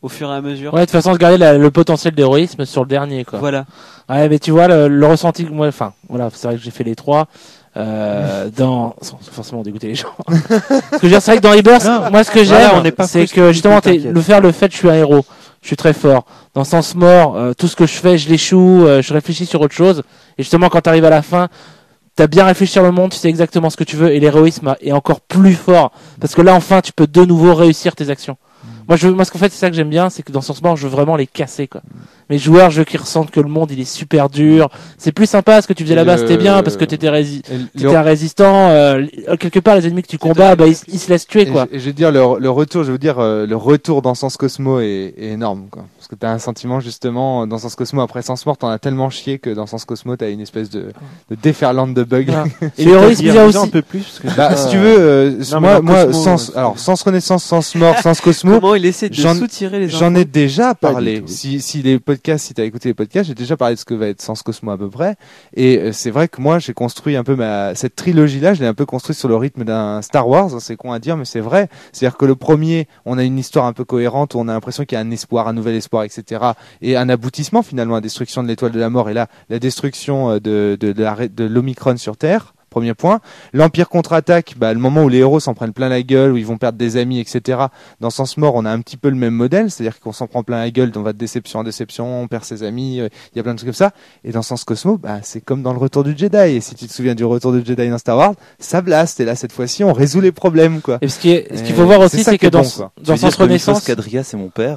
au fur et à mesure. Ouais, de toute façon, garder le potentiel d'héroïsme sur le dernier, quoi. Voilà. Ouais, mais tu vois, le ressenti que moi, enfin, voilà, c'est vrai que j'ai fait les 3, sans forcément dégoûter les gens. Ce que je veux dire, c'est vrai que dans Rebirth, moi, ce que j'aime, c'est que justement, le fait que je suis un héros. Je suis très fort. Dans Sens Mort, tout ce que je fais, je l'échoue, je réfléchis sur autre chose. Et justement, quand t'arrives à la fin, t'as bien réfléchi sur le monde, tu sais exactement ce que tu veux, et l'héroïsme est encore plus fort. Parce que là, enfin, tu peux de nouveau réussir tes actions. Moi, ce qu'en fait, c'est ça que j'aime bien, c'est que dans Sens Mort, je veux vraiment les casser, quoi. Mes joueurs, je veux qu'ils ressentent que le monde, il est super dur. C'est plus sympa, ce que tu faisais là-bas, c'était bien, parce que t'étais un résistant, quelque part, les ennemis que tu combats, bah, ils se laissent tuer, quoi. Et je vais dire, le retour, le retour dans Sens Cosmo est énorme, quoi. Parce que t'as un sentiment, justement, dans Sens Cosmo, après Sens Mort, t'en as tellement chié que dans Sens Cosmo, t'as une espèce de déferlante de bugs. Voilà. Et l'héroïsme, il y a aussi un peu plus, parce que bah, si tu veux, moi, Sens Renaissance, Sens Mort, Sens Cosmo. Comment il essaie de soutirer les infos. J'en ai déjà parlé. Si t'as écouté les podcasts, j'ai déjà parlé de ce que va être Sens Cosmo à peu près. Et c'est vrai que moi, j'ai construit un peu cette trilogie-là, je l'ai un peu construite sur le rythme d'un Star Wars. C'est con à dire, mais c'est vrai. C'est-à-dire que le premier, on a une histoire un peu cohérente où on a l'impression qu'il y a un espoir, un nouvel espoir, etc. Et un aboutissement finalement, la destruction de l'étoile de la mort et là, la destruction de l'Omicron sur Terre. Premier point. L'Empire contre-attaque, le moment où les héros s'en prennent plein la gueule, où ils vont perdre des amis, etc. Dans Sens Mort, on a un petit peu le même modèle, c'est-à-dire qu'on s'en prend plein la gueule, on va de déception en déception, on perd ses amis, il y a plein de trucs comme ça. Et dans Sens Cosmo, c'est comme dans le Retour du Jedi. Et si tu te souviens du Retour du Jedi dans Star Wars, ça blast. Et là, cette fois-ci, on résout les problèmes, quoi. Et ce qu'il faut voir aussi, c'est que dans Sens Renaissance, Cadria, c'est mon père.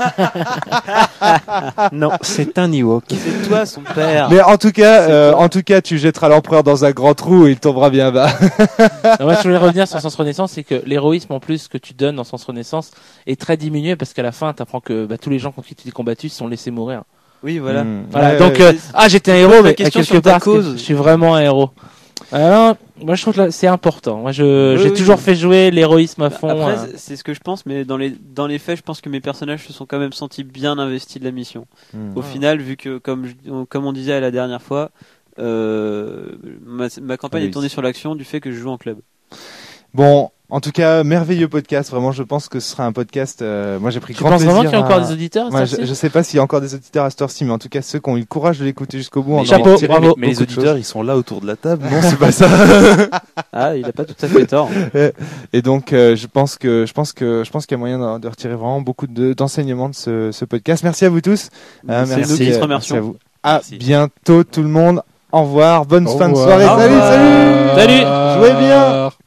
Non, c'est un Ewok. C'est toi, son père. Mais en tout cas, tu jetteras l'empereur dans un grand trou et il tombera bien bas. Moi, je voulais revenir sur Sens Renaissance, c'est que l'héroïsme en plus que tu donnes dans Sens Renaissance est très diminué parce qu'à la fin, t'apprends que tous les gens contre qui tu t'es combattu se sont laissés mourir. Oui, voilà. Voilà. Donc, j'étais un héros, mais à quelque part, je suis vraiment un héros. Alors, moi, je trouve que c'est important. Moi, j'ai toujours fait jouer l'héroïsme à fond. Après, c'est ce que je pense, mais dans les faits, je pense que mes personnages se sont quand même sentis bien investis de la mission. Au final, vu que, comme on disait la dernière fois, ma campagne est tournée sur l'action du fait que je joue en club. Bon, en tout cas, merveilleux podcast. Vraiment, je pense que ce sera un podcast. Moi, j'ai pris grand plaisir. Tu penses vraiment qu'il y a encore des auditeurs? Moi, je sais pas s'il y a encore des auditeurs à cette heure-ci, mais en tout cas, ceux qui ont eu le courage de l'écouter jusqu'au bout. Chapeau, bravo. Mais les auditeurs, ils sont là autour de la table. Non, c'est pas ça. Ah, il a pas tout à fait tort. Et donc, je pense qu'il y a moyen de retirer vraiment beaucoup d'enseignements de ce podcast. Merci à vous tous. Merci à vous. À bientôt, tout le monde. Au revoir. Bonne fin de revoir. soirée. Salut. Salut. Jouez bien.